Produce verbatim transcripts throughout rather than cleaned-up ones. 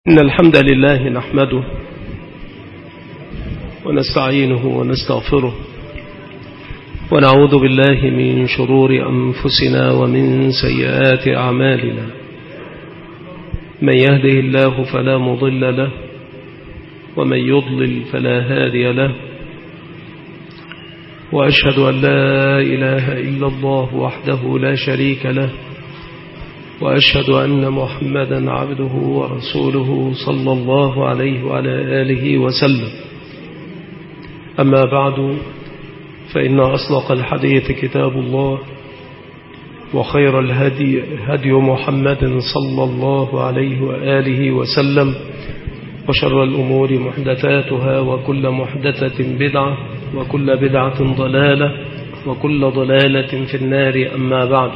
إن الحمد لله نحمده ونستعينه ونستغفره ونعوذ بالله من شرور أنفسنا ومن سيئات أعمالنا. من يهده الله فلا مضل له ومن يضلل فلا هادي له، وأشهد أن لا إله إلا الله وحده لا شريك له، وأشهد أن محمدا عبده ورسوله صلى الله عليه وعلى آله وسلم. أما بعد، فإن أصدق الحديث كتاب الله، وخير الهدي هدي محمد صلى الله عليه وآله وسلم، وشر الأمور محدثاتها، وكل محدثة بدعة، وكل بدعة ضلالة، وكل ضلالة في النار. أما بعد،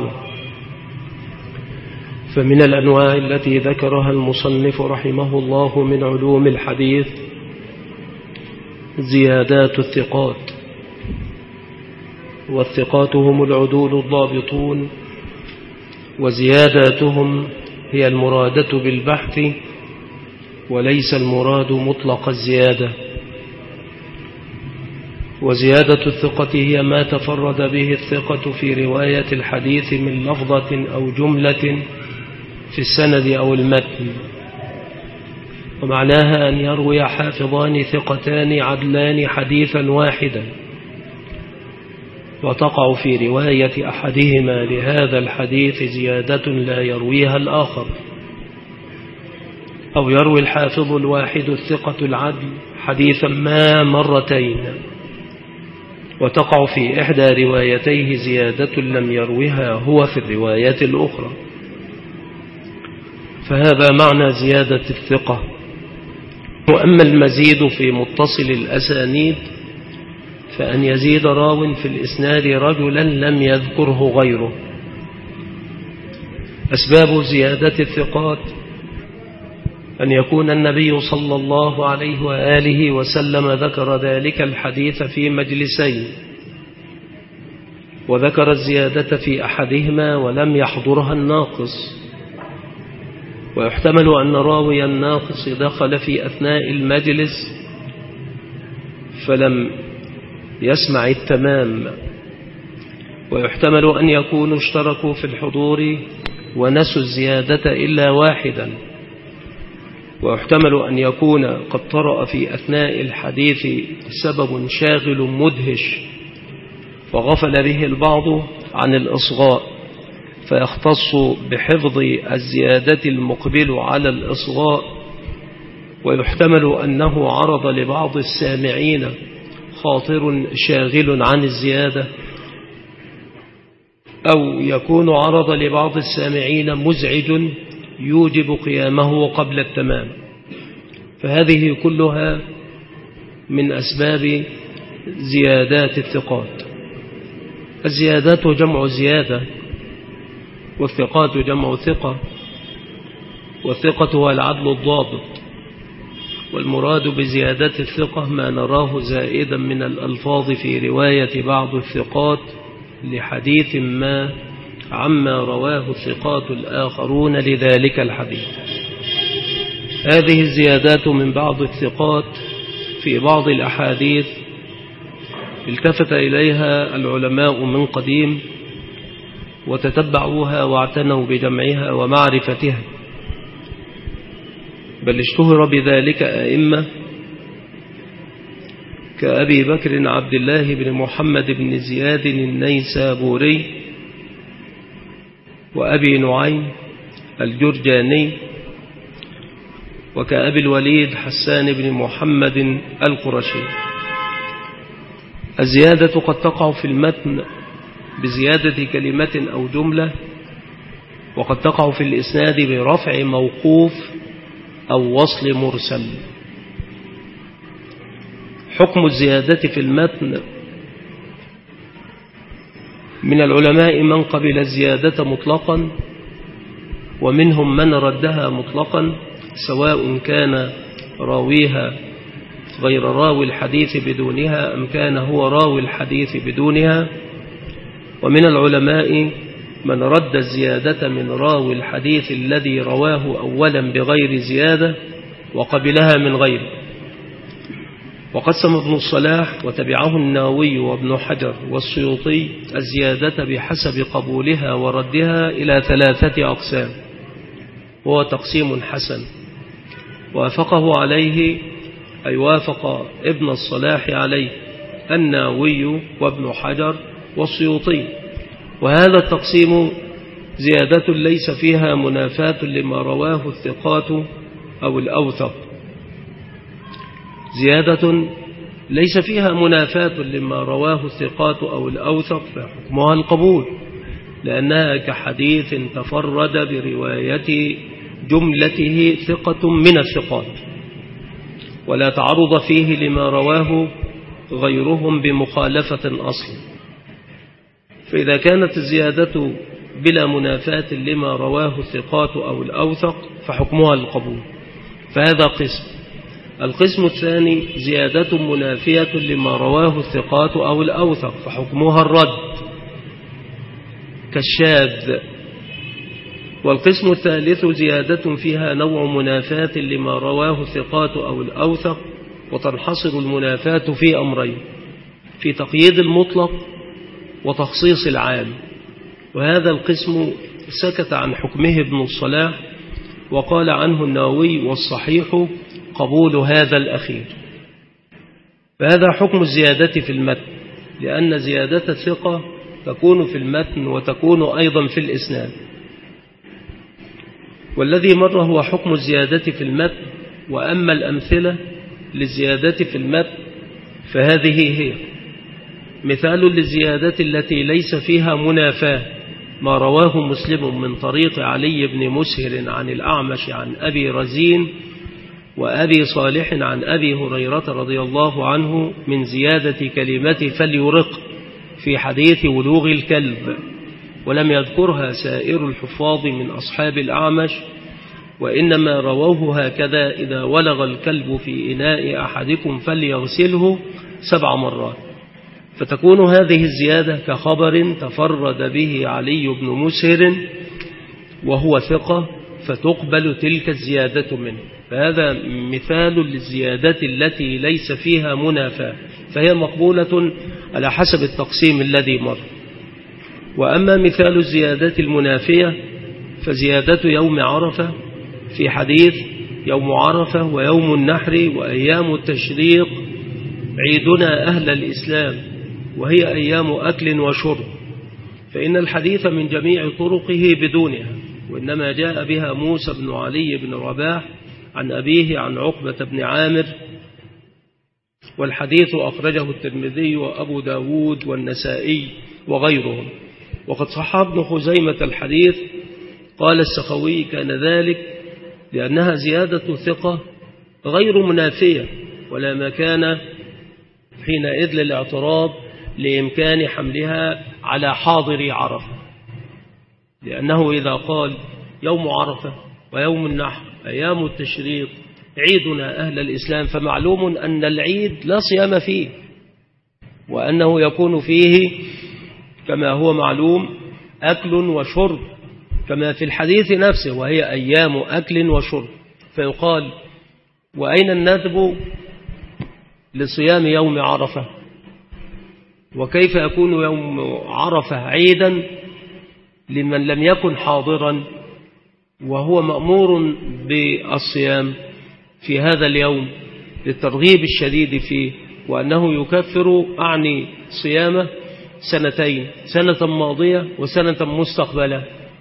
فمن الأنواع التي ذكرها المصنف رحمه الله من علوم الحديث زيادات الثقات. والثقات هم العدول الضابطون، وزياداتهم هي المرادة بالبحث، وليس المراد مطلق الزيادة. وزيادة الثقة هي ما تفرد به الثقة في رواية الحديث من لفظة أو جملة في السند أو المتن. ومعناها أن يروي حافظان ثقتان عدلان حديثا واحدا، وتقع في رواية أحدهما لهذا الحديث زيادة لا يرويها الآخر. أو يروي الحافظ الواحد الثقة العدل حديثا ما مرتين، وتقع في إحدى روايتيه زيادة لم يرويها هو في الرواية الأخرى. فهذا معنى زيادة الثقة. وأما المزيد في متصل الأسانيد فأن يزيد راو في الإسناد رجلا لم يذكره غيره. أسباب زيادة الثقات أن يكون النبي صلى الله عليه وآله وسلم ذكر ذلك الحديث في مجلسين، وذكر الزيادة في أحدهما ولم يحضرها الناقص. ويحتمل أن راوي الناقص دخل في أثناء المجلس فلم يسمع التمام. ويحتمل أن يكونوا اشتركوا في الحضور ونسوا الزيادة إلا واحدا. ويحتمل أن يكون قد طرأ في أثناء الحديث سبب شاغل مدهش فغفل به البعض عن الإصغاء، فيختص بحفظ الزيادة المقبل على الإصغاء. ويحتمل أنه عرض لبعض السامعين خاطر شاغل عن الزيادة، أو يكون عرض لبعض السامعين مزعج يوجب قيامه قبل التمام. فهذه كلها من أسباب زيادات الثقات. الزيادات جمع زيادة، والثقات جمع ثقة. والثقة هو العدل الضابط. والمراد بزيادة الثقة ما نراه زائدا من الألفاظ في رواية بعض الثقات لحديث ما عما رواه الثقات الآخرون لذلك الحديث. هذه الزيادات من بعض الثقات في بعض الأحاديث التفت إليها العلماء من قديم، وتتبعوها واعتنوا بجمعها ومعرفتها، بل اشتهر بذلك أئمة كأبي بكر عبد الله بن محمد بن زياد النيسابوري، وأبي نعيم الجرجاني، وكأبي الوليد حسان بن محمد القرشي. الزيادة قد تقع في المتن بزيادة كلمة أو جملة، وقد تقع في الإسناد برفع موقوف أو وصل مرسل. حكم الزيادة في المتن: من العلماء من قبل الزيادة مطلقا، ومنهم من ردها مطلقا، سواء كان راويها غير راوي الحديث بدونها أم كان هو راوي الحديث بدونها. ومن العلماء من رد الزيادة من راوي الحديث الذي رواه أولا بغير زيادة وقبلها من غيره. وقسم ابن الصلاح وتبعه النووي وابن حجر والسيوطي الزيادة بحسب قبولها وردها إلى ثلاثة أقسام، وهو تقسيم حسن وافقه عليه أي وافق ابن الصلاح عليه النووي وابن حجر والسيوطي. وهذا التقسيم زيادة ليس فيها منافاة لما رواه الثقات أو الأوثق، زيادة ليس فيها منافاة لما رواه الثقات أو الأوثق فحكمها القبول، لأنها كحديث تفرد برواية جملته ثقة من الثقات ولا تعرض فيه لما رواه غيرهم بمخالفة أصل. فإذا كانت الزيادة بلا منافاة لما رواه الثقات أو الأوثق فحكمها القبول، فهذا قسم. القسم الثاني زيادة منافية لما رواه الثقات أو الأوثق فحكمها الرد كالشاذ. والقسم الثالث زيادة فيها نوع منافاة لما رواه الثقات أو الأوثق، وتنحصر المنافاة في أمرين: في تقييد المطلق وتخصيص العام. وهذا القسم سكت عن حكمه ابن الصلاح، وقال عنه النووي والصحيح قبول هذا الأخير. فهذا حكم الزيادة في المتن، لأن زيادة الثقة تكون في المتن وتكون أيضا في الإسناد. والذي مر هو حكم الزيادة في المتن. وأما الأمثلة للزيادة في المتن فهذه هي: مثال للزيادة التي ليس فيها منافاة ما رواه مسلم من طريق علي بن مسهر عن الأعمش عن أبي رزين وأبي صالح عن أبي هريرة رضي الله عنه من زيادة كلمة فليرق في حديث ولوغ الكلب، ولم يذكرها سائر الحفاظ من أصحاب الأعمش، وإنما رووه هكذا: إذا ولغ الكلب في إناء أحدكم فليغسله سبع مرات. فتكون هذه الزيادة كخبر تفرد به علي بن مسهر وهو ثقة، فتقبل تلك الزيادة منه. فهذا مثال للزيادة التي ليس فيها منافاة، فهي مقبولة على حسب التقسيم الذي مر. وأما مثال الزيادة المنافية فزيادة يوم عرفة في حديث: يوم عرفة ويوم النحر وأيام التشريق عيدنا أهل الإسلام، وهي أيام أكل وشرب. فإن الحديث من جميع طرقه بدونها، وإنما جاء بها موسى بن علي بن رباح عن أبيه عن عقبة بن عامر. والحديث أخرجه الترمذي وأبو داود والنسائي وغيرهم. وقد صح ابن خزيمة الحديث. قال السخوي: كان ذلك لأنها زيادة ثقة غير منافية، ولا مكان حينئذ للاعتراض لإمكان حملها على حاضر عرفة، لأنه إذا قال يوم عرفة ويوم النحر أيام التشريق عيدنا أهل الإسلام، فمعلوم أن العيد لا صيام فيه، وأنه يكون فيه كما هو معلوم أكل وشرب كما في الحديث نفسه، وهي أيام أكل وشرب. فيقال: وأين الندب لصيام يوم عرفة؟ وكيف يكون يوم عرفة عيدا لمن لم يكن حاضرا وهو مأمور بالصيام في هذا اليوم للترغيب الشديد فيه، وأنه يكفر أعني صيامه سنتين، سنة ماضية وسنة مستقبلة.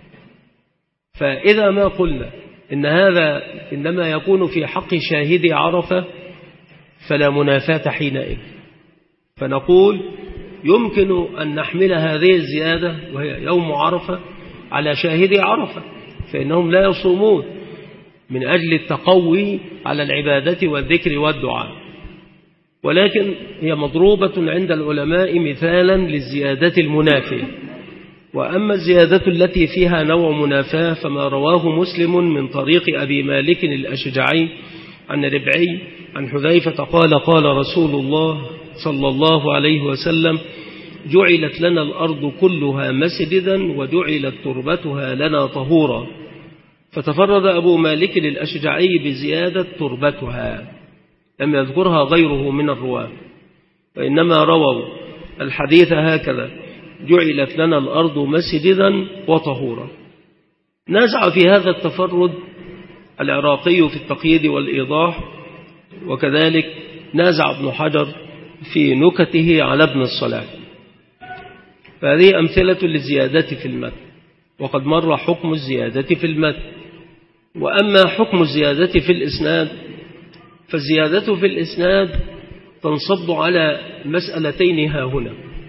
فإذا ما قلنا إن هذا إنما يكون في حق شاهد عرفة فلا منافاة حينئذ، فنقول يمكن أن نحمل هذه الزيادة وهي يوم عرفة على شاهد عرفة، فإنهم لا يصومون من أجل التقوي على العبادة والذكر والدعاء، ولكن هي مضروبة عند العلماء مثالا للزيادة المنافية. وأما الزيادة التي فيها نوع منافاة فما رواه مسلم من طريق أبي مالك الأشجعي عن ربعي عن حذيفة قال: قال رسول الله صلى الله عليه وسلم: جعلت لنا الأرض كلها مسجدا وجعلت تربتها لنا طهورا، فتفرد أبو مالك الأشجعي بزيادة تربتها، لم يذكرها غيره من الرواة، وإنما رووا الحديث هكذا: جعلت لنا الأرض مسجدا وطهورا. نازع في هذا التفرد العراقي في التقييد والإيضاح، وكذلك نازع ابن حجر في نكته على ابن الصلاح. فهذه أمثلة للزيادة في المتن، وقد مر حكم الزيادة في المتن. وأما حكم الزيادة في الإسناد، فالزيادة في الإسناد تنصب على مسألتين هاهنا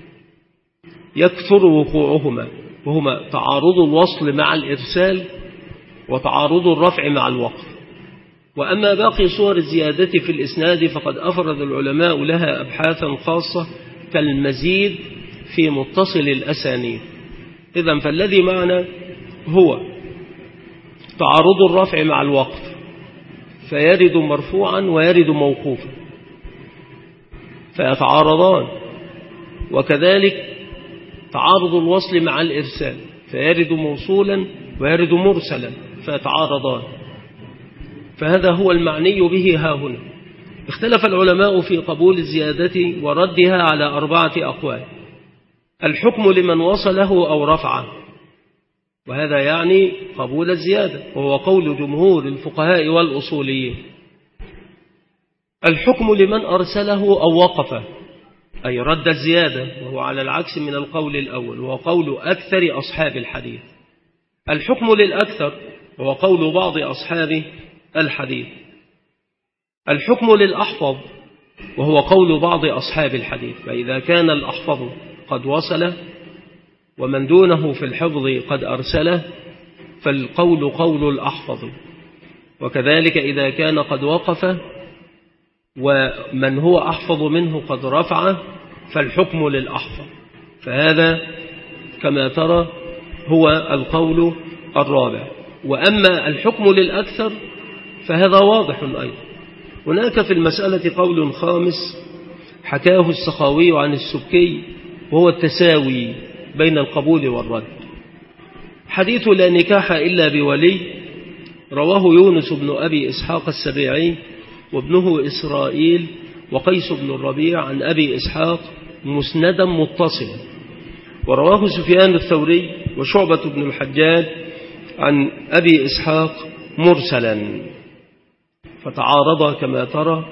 يكثر وقوعهما، وهما تعارض الوصل مع الإرسال وتعارض الرفع مع الوقف. وأما باقي صور الزيادة في الإسناد فقد أفرد العلماء لها أبحاثا خاصة كالمزيد في متصل الأسانيد. إذن فالذي معنا هو تعارض الرفع مع الوقف، فيرد مرفوعا ويرد موقوفا فيتعارضان، وكذلك تعارض الوصل مع الإرسال، فيرد موصولا ويرد مرسلا فيتعارضان. فهذا هو المعني به ها هنا. اختلف العلماء في قبول الزيادة وردها على أربعة أقوال: الحكم لمن وصله أو رفعه، وهذا يعني قبول الزيادة، وهو قول جمهور الفقهاء والأصوليين. الحكم لمن أرسله أو وقفه، أي رد الزيادة، وهو على العكس من القول الأول، وهو قول أكثر أصحاب الحديث. الحكم للأكثر، وهو قول بعض أصحاب الحديث. الحكم للأحفظ، وهو قول بعض أصحاب الحديث، فإذا كان الأحفظ قد وصل ومن دونه في الحفظ قد أرسله فالقول قول الأحفظ، وكذلك إذا كان قد وقف ومن هو أحفظ منه قد رفعه فالحكم للأحفظ. فهذا كما ترى هو القول الرابع. وأما الحكم للأكثر فهذا واضح أيضا. هناك في المسألة قول خامس حكاه السخاوي عن السبكي، وهو التساوي بين القبول والرد. حديث لا نكاح إلا بولي رواه يونس بن أبي إسحاق السبيعي وابنه إسرائيل وقيس بن الربيع عن أبي إسحاق مسندا متصلا، ورواه سفيان الثوري وشعبة بن الحجاج عن أبي إسحاق مرسلا، فتعارض كما ترى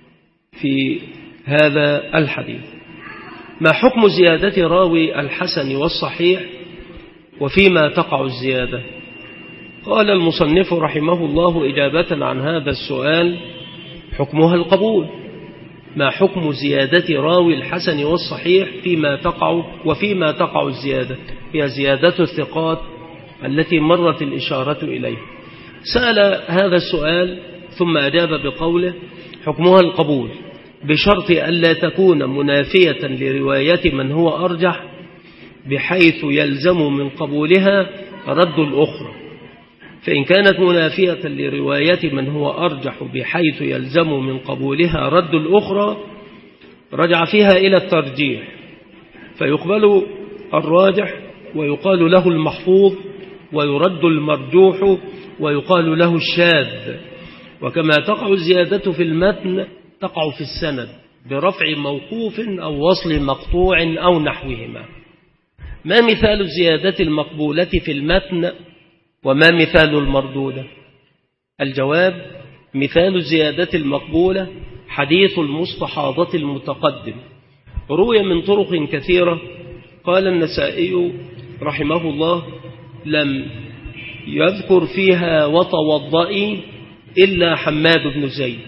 في هذا الحديث. ما حكم زيادة راوي الحسن والصحيح وفيما تقع الزيادة؟ قال المصنف رحمه الله إجابة عن هذا السؤال: حكمها القبول. ما حكم زيادة راوي الحسن والصحيح فيما تقع وفيما تقع الزيادة؟ هي زيادة الثقات التي مرت الإشارة إليه. سأل هذا السؤال ثم أجاب بقوله: حكمها القبول بشرط ألا تكون منافية لرواية من هو أرجح بحيث يلزم من قبولها رد الأخرى. فإن كانت منافية لرواية من هو أرجح بحيث يلزم من قبولها رد الأخرى رجع فيها إلى الترجيح، فيقبل الراجح ويقال له المحفوظ، ويرد المرجوح ويقال له الشاذ. وكما تقع الزيادة في المتن تقع في السند برفع موقوف أو وصل مقطوع أو نحوهما. ما مثال الزيادة المقبولة في المتن وما مثال المردودة؟ الجواب: مثال الزيادة المقبولة حديث المستحاضة المتقدم، روي من طرق كثيرة. قال النسائي رحمه الله: لم يذكر فيها وتوضئي إلا حماد بن زيد.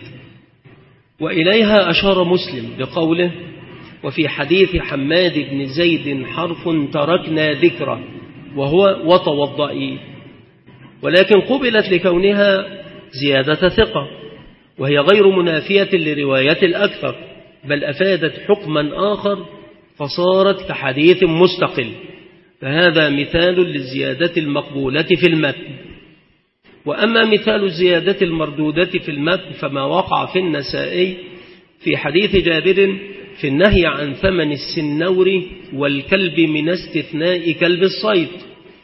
وإليها أشار مسلم بقوله: وفي حديث حماد بن زيد حرف تركنا ذكره، وهو وتوضئي. ولكن قبلت لكونها زيادة ثقة، وهي غير منافية لرواية الأكثر، بل أفادت حكما آخر فصارت كحديث مستقل. فهذا مثال للزيادة المقبولة في المتن. وأما مثال الزيادة المردودة في المتن فما وقع في النسائي في حديث جابر في النهي عن ثمن السنور والكلب من استثناء كلب الصيد.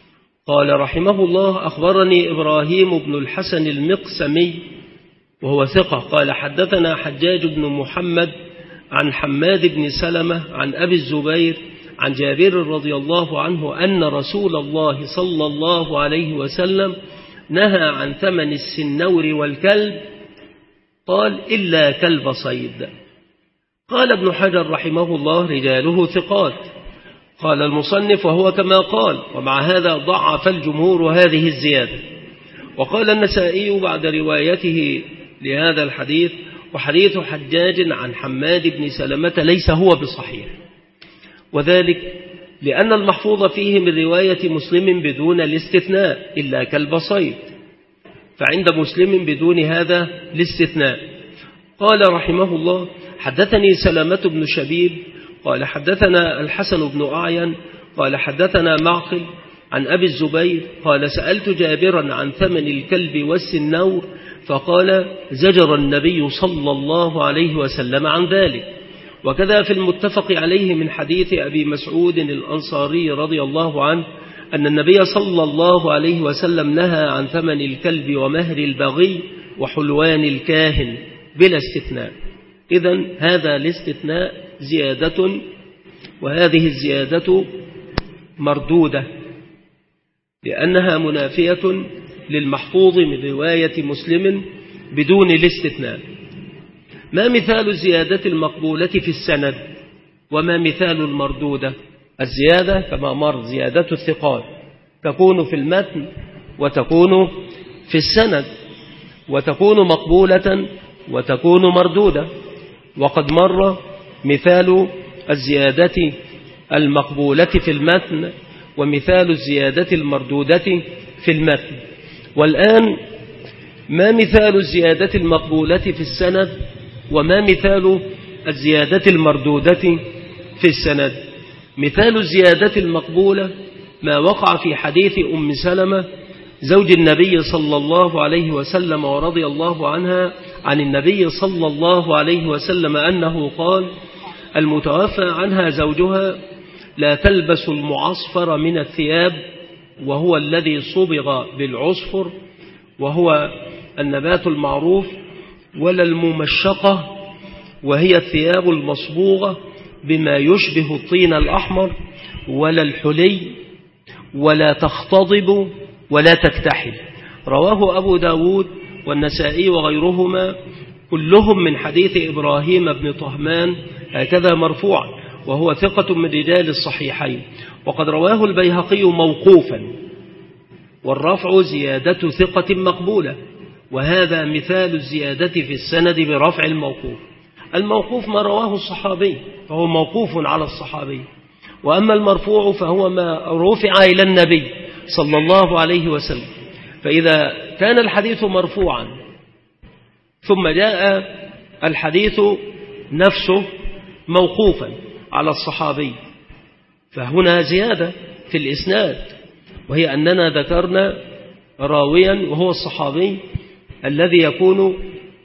قال رحمه الله: أخبرني إبراهيم بن الحسن المقسمي وهو ثقة قال حدثنا حجاج بن محمد عن حماد بن سلمة عن أبي الزبير عن جابر رضي الله عنه أن رسول الله صلى الله عليه وسلم نهى عن ثمن السنور والكلب، قال: إلا كلب صيد. قال ابن حجر رحمه الله: رجاله ثقات. قال المصنف: وهو كما قال، ومع هذا ضعف الجمهور هذه الزيادة. وقال النسائي بعد روايته لهذا الحديث: وحديث حجاج عن حماد بن سلمة ليس هو بصحيح، وذلك لأن المحفوظ فيه من رواية مسلم بدون الاستثناء إلا كلب صيد، فعند مسلم بدون هذا الاستثناء. قال رحمه الله: حدثني سلامة بن شبيب قال حدثنا الحسن بن أعين قال حدثنا معقل عن أبي الزبير قال: سألت جابرا عن ثمن الكلب والسنور، فقال: زجر النبي صلى الله عليه وسلم عن ذلك. وكذا في المتفق عليه من حديث أبي مسعود الأنصاري رضي الله عنه أن النبي صلى الله عليه وسلم نهى عن ثمن الكلب ومهر البغي وحلوان الكاهن بلا استثناء. إذن هذا الاستثناء زيادة، وهذه الزيادة مردودة لأنها منافية للمحفوظ من رواية مسلم بدون الاستثناء. ما مثال الزيادة المقبولة في السند وما مثال المردودة؟ الزيادة كما مر زيادة الثقات تكون في المتن وتكون في السند، وتكون مقبولة وتكون مردودة. وقد مر مثال الزيادة المقبولة في المتن ومثال الزيادة المردودة في المتن. والآن ما مثال الزيادة المقبولة في السند وما مثال الزيادة المردودة في السند؟ مثال الزيادة المقبولة ما وقع في حديث أم سلمة زوج النبي صلى الله عليه وسلم ورضي الله عنها عن النبي صلى الله عليه وسلم أنه قال: المتوفى عنها زوجها لا تلبس المعصفر من الثياب، وهو الذي صبغ بالعصفر وهو النبات المعروف، ولا الممشقة وهي الثياب المصبوغة بما يشبه الطين الأحمر، ولا الحلي، ولا تختضب ولا تكتحل. رواه أبو داود والنسائي وغيرهما كلهم من حديث إبراهيم بن طهمان هكذا مرفوعا، وهو ثقة من رجال الصحيحين. وقد رواه البيهقي موقوفا، والرفع زيادة ثقة مقبولة، وهذا مثال الزيادة في السند برفع الموقوف. الموقوف ما رواه الصحابي فهو موقوف على الصحابي، وأما المرفوع فهو ما رفع إلى النبي صلى الله عليه وسلم. فإذا كان الحديث مرفوعا ثم جاء الحديث نفسه موقوفا على الصحابي فهنا زيادة في الإسناد، وهي أننا ذكرنا راويا وهو الصحابي الذي يكون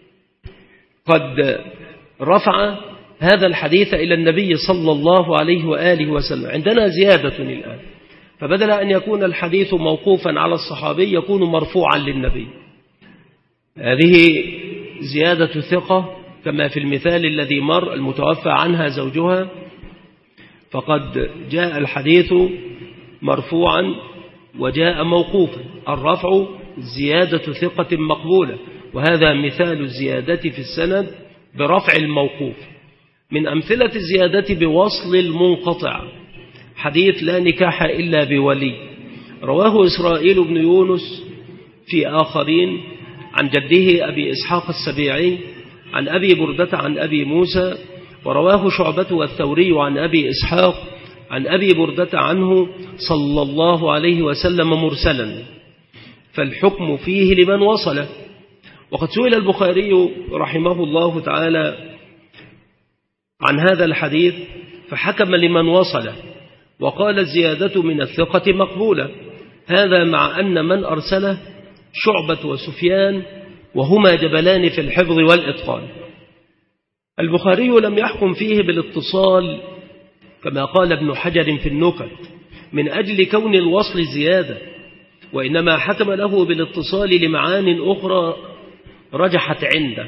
قد رفع هذا الحديث إلى النبي صلى الله عليه وآله وسلم. عندنا زيادة الآن، فبدل أن يكون الحديث موقوفا على الصحابي يكون مرفوعا للنبي. هذه زيادة ثقة كما في المثال الذي مر المتوفى عنها زوجها، فقد جاء الحديث مرفوعا وجاء موقوفا. الرفع زيادة ثقة مقبولة، وهذا مثال الزيادة في السند برفع الموقوف. من أمثلة الزيادة بوصل المنقطع حديث لا نكاح إلا بولي، رواه إسرائيل بن يونس في آخرين عن جده أبي إسحاق السبيعي عن أبي بردة عن أبي موسى، ورواه شعبة والثوري عن أبي إسحاق عن أبي بردة عنه صلى الله عليه وسلم مرسلا، فالحكم فيه لمن وصله. وقد سئل البخاري رحمه الله تعالى عن هذا الحديث فحكم لمن وصله، وقال الزيادة من الثقة مقبولة، هذا مع أن من أرسله شعبة وسفيان وهما جبلان في الحفظ والإتقان. البخاري لم يحكم فيه بالاتصال كما قال ابن حجر في النكت من أجل كون الوصل زيادة، وإنما حكم له بالاتصال لمعان أخرى رجحت عنده،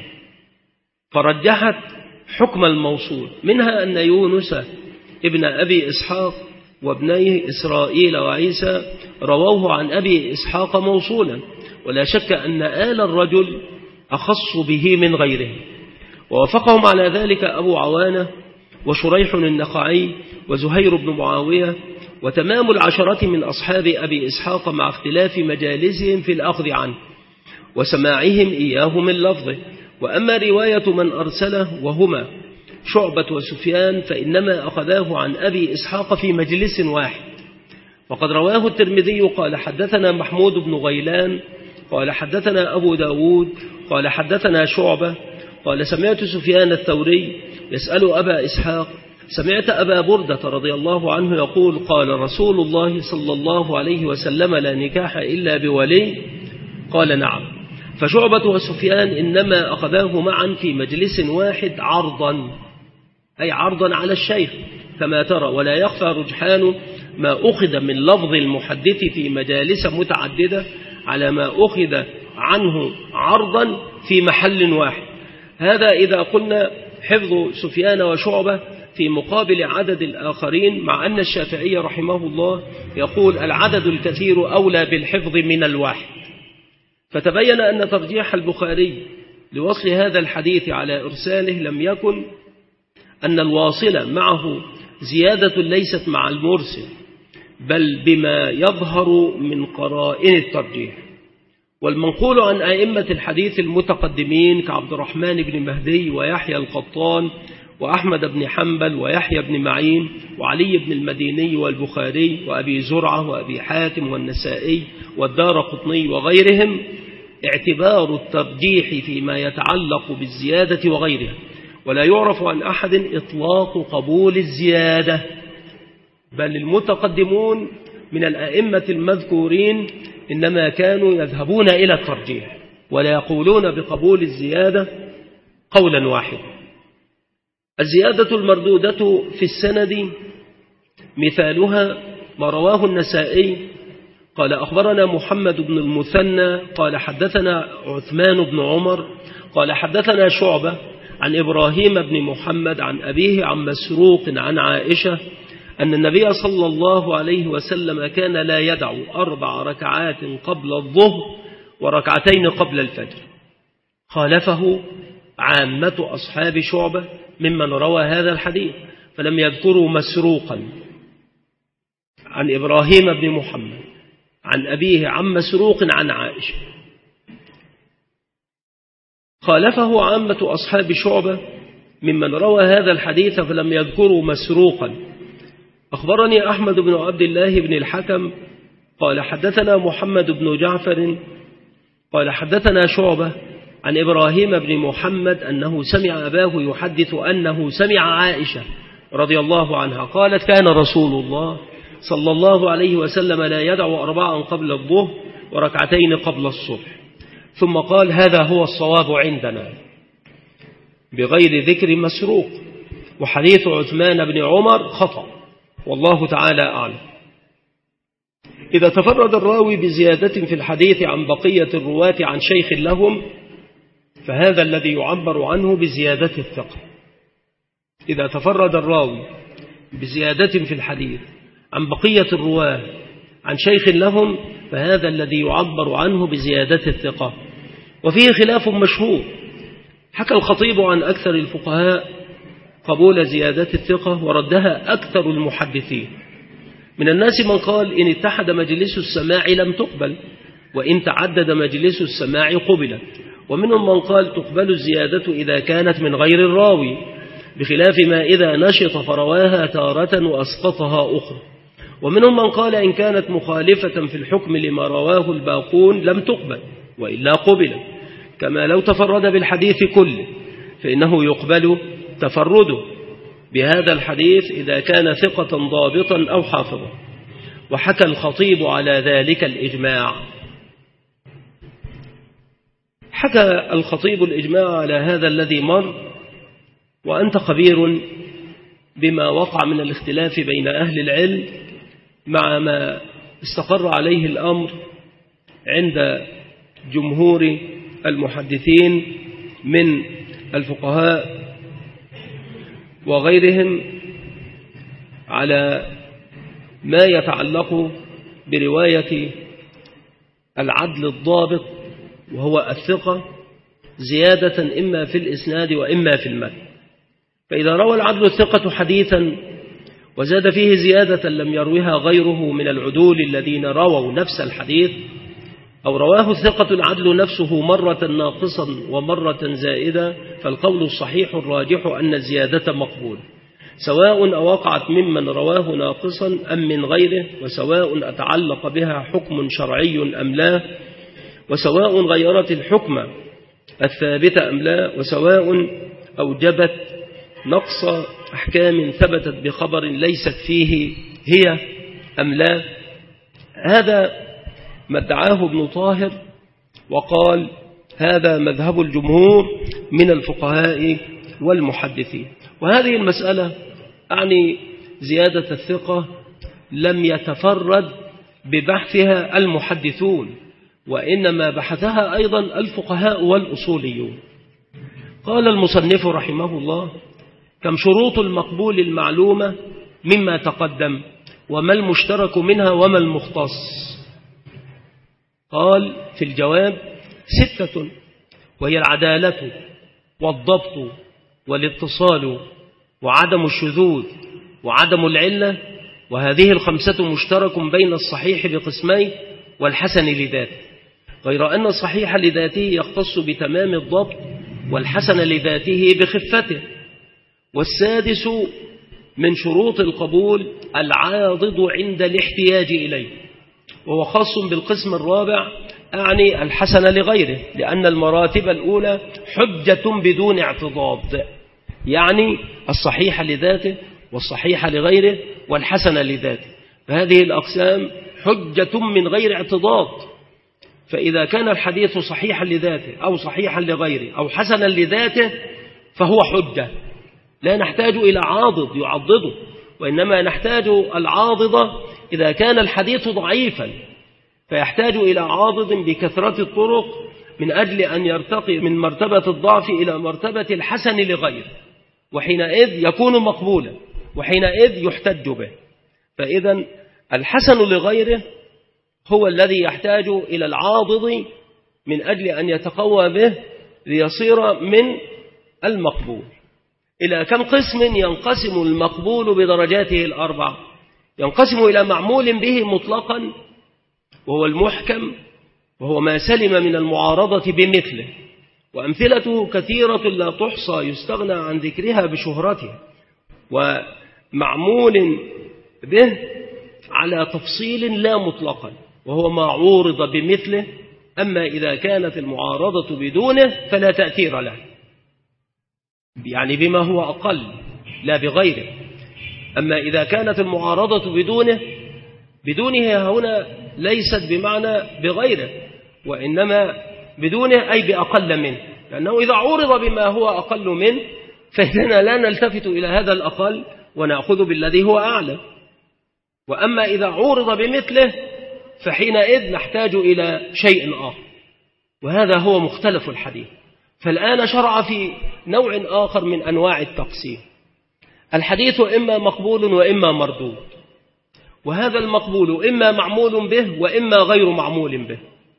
فرجحت حكم الموصول، منها أن يونس ابن أبي إسحاق وابنيه إسرائيل وعيسى رووه عن أبي إسحاق موصولا، ولا شك أن آل الرجل أخص به من غيره، ووافقهم على ذلك أبو عوانة وشريح النخعي وزهير بن معاوية وتمام العشرة من أصحاب أبي إسحاق، مع اختلاف مجالسهم في الأخذ عنه وسماعهم إياه من لفظه. وأما رواية من أرسله وهما شعبة وسفيان فإنما أخذاه عن أبي إسحاق في مجلس واحد، وقد رواه الترمذي قال حدثنا محمود بن غيلان قال حدثنا أبو داود قال حدثنا شعبة قال سمعت سفيان الثوري يسأل أبا إسحاق سمعت أبا بردة رضي الله عنه يقول قال رسول الله صلى الله عليه وسلم لا نكاح إلا بولي؟ قال نعم. فشعبة وسفيان إنما أخذاه معا في مجلس واحد عرضا، أي عرضا على الشيخ كما ترى، ولا يخفى رجحان ما أخذ من لفظ المحدث في مجالس متعددة على ما أخذ عنه عرضا في محل واحد. هذا إذا قلنا حفظ سفيان وشعبة في مقابل عدد الآخرين، مع أن الشافعي رحمه الله يقول العدد الكثير أولى بالحفظ من الواحد. فتبين أن ترجيح البخاري لوصل هذا الحديث على إرساله لم يكن أن الواصل معه زيادة ليست مع المرسل، بل بما يظهر من قرائن الترجيح. والمنقول عن أئمة الحديث المتقدمين كعبد الرحمن بن مهدي ويحيى القطان وأحمد بن حنبل ويحيى بن معين وعلي بن المديني والبخاري وأبي زرعة وأبي حاتم والنسائي والدارقطني وغيرهم اعتبار الترجيح فيما يتعلق بالزيادة وغيرها، ولا يعرف عن أحد إطلاق قبول الزيادة، بل المتقدمون من الأئمة المذكورين إنما كانوا يذهبون إلى الترجيح ولا يقولون بقبول الزيادة قولا واحدا. الزيادة المردودة في السند مثالها ما رواه النسائي قال أخبرنا محمد بن المثنى قال حدثنا عثمان بن عمر قال حدثنا شعبة عن إبراهيم بن محمد عن أبيه عن مسروق عن عائشة أن النبي صلى الله عليه وسلم كان لا يدع أربع ركعات قبل الظهر وركعتين قبل الفجر. خالفه عامة أصحاب شعبة ممن روى هذا الحديث، فلم يذكروا مسروقا عن إبراهيم بن محمد عن أبيه عن مسروق عن عائشة. خالفه عامة أصحاب شعبة ممن روى هذا الحديث فلم يذكروا مسروقا. أخبرني أحمد بن عبد الله بن الحكم قال حدثنا محمد بن جعفر قال حدثنا شعبة عن إبراهيم بن محمد أنه سمع أباه يحدث أنه سمع عائشة رضي الله عنها قالت كان رسول الله صلى الله عليه وسلم لا يدع أربعا قبل الظهر وركعتين قبل الصبح، ثم قال هذا هو الصواب عندنا بغير ذكر مسروق، وحديث عثمان بن عمر خطأ والله تعالى أعلم. إذا تفرد الراوي بزيادة في الحديث عن بقية الرواة عن شيخ لهم فهذا الذي يعبر عنه بزيادة الثقة. إذا تفرد الراوي بزيادة في الحديث عن بقية الرواة عن شيخ لهم فهذا الذي يعبر عنه بزيادة الثقة. وفيه خلاف مشهور، حكى الخطيب عن أكثر الفقهاء قبول زيادة الثقة وردها أكثر المحدثين. من الناس من قال إن اتحد مجلس السماع لم تقبل، وإن تعدد مجلس السماع قبلت. ومنهم من قال تقبل الزيادة إذا كانت من غير الراوي، بخلاف ما إذا نشط فرواها تارة وأسقطها أخرى. ومنهم من قال إن كانت مخالفة في الحكم لما رواه الباقون لم تقبل وإلا قبل، كما لو تفرد بالحديث كله فإنه يقبل تفرده بهذا الحديث إذا كان ثقة ضابطا أو حافظا. وحكى الخطيب على ذلك الإجماع. حكى الخطيب الإجماع على هذا الذي مر، وأنت خبير بما وقع من الاختلاف بين أهل العلم مع ما استقر عليه الأمر عند جمهور المحدثين من الفقهاء وغيرهم على ما يتعلق برواية العدل الضابط وهو الثقة زيادة إما في الإسناد وإما في المتن. فإذا روى العدل الثقة حديثا وزاد فيه زيادة لم يروها غيره من العدول الذين رووا نفس الحديث، أو رواه الثقة العدل نفسه مرة ناقصا ومرة زائدة، فالقول الصحيح الراجح أن الزيادة مقبول، سواء أوقعت ممن رواه ناقصا أم من غيره، وسواء أتعلق بها حكم شرعي أم لا، وسواء غيرت الحكم الثابت أم لا، وسواء أوجبت نقص أحكام ثبتت بخبر ليست فيه هي أم لا. هذا ما ادعاه ابن طاهر، وقال هذا مذهب الجمهور من الفقهاء والمحدثين. وهذه المسألة أعني زيادة الثقة لم يتفرد ببحثها المحدثون، وإنما بحثها أيضا الفقهاء والأصوليون. قال المصنف رحمه الله: كم شروط المقبول المعلومة مما تقدم، وما المشترك منها وما المختص؟ قال في الجواب: ستة، وهي العدالة والضبط والاتصال وعدم الشذوذ وعدم العلة، وهذه الخمسة مشترك بين الصحيح بقسمين والحسن لذاته، غير أن الصحيح لذاته يختص بتمام الضبط والحسن لذاته بخفته. والسادس من شروط القبول العاضد عند الاحتياج إليه، وهو خاص بالقسم الرابع، أعني الحسن لغيره، لأن المراتب الأولى حجة بدون اعتضاد، يعني الصحيح لذاته والصحيح لغيره والحسن لذاته، فهذه الأقسام حجة من غير اعتضاد. فإذا كان الحديث صحيحا لذاته أو صحيحا لغيره أو حسنا لذاته فهو حجة، لا نحتاج إلى عاضد يعضده، وإنما نحتاج العاضد إذا كان الحديث ضعيفا، فيحتاج إلى عاضد بكثرة الطرق من أجل أن يرتقي من مرتبة الضعف إلى مرتبة الحسن لغيره، وحينئذ يكون مقبولا، وحينئذ يحتج به. فإذا الحسن لغيره هو الذي يحتاج إلى العاضد من أجل أن يتقوى به ليصير من المقبول. إلى كم قسم ينقسم المقبول بدرجاته الأربع؟ ينقسم إلى معمول به مطلقا، وهو المحكم، وهو ما سلم من المعارضة بمثله، وأمثلته كثيرة لا تحصى يستغنى عن ذكرها بشهرته. ومعمول به على تفصيل لا مطلقا، وهو ما عورض بمثله، أما إذا كانت المعارضة بدونه فلا تأثير له، يعني بما هو أقل لا بغيره. أما إذا كانت المعارضة بدونه بدونه هنا ليست بمعنى بغيره، وإنما بدونه أي بأقل منه، لأنه إذا عورض بما هو أقل منه فإننا لا نلتفت إلى هذا الأقل ونأخذ بالذي هو أعلى. وأما إذا عورض بمثله فحينئذ نحتاج إلى شيء آخر، وهذا هو مختلف الحديث. فالآن شرع في نوع آخر من أنواع التقسيم. الحديث إما مقبول وإما مردود، وهذا المقبول إما معمول به وإما غير معمول به.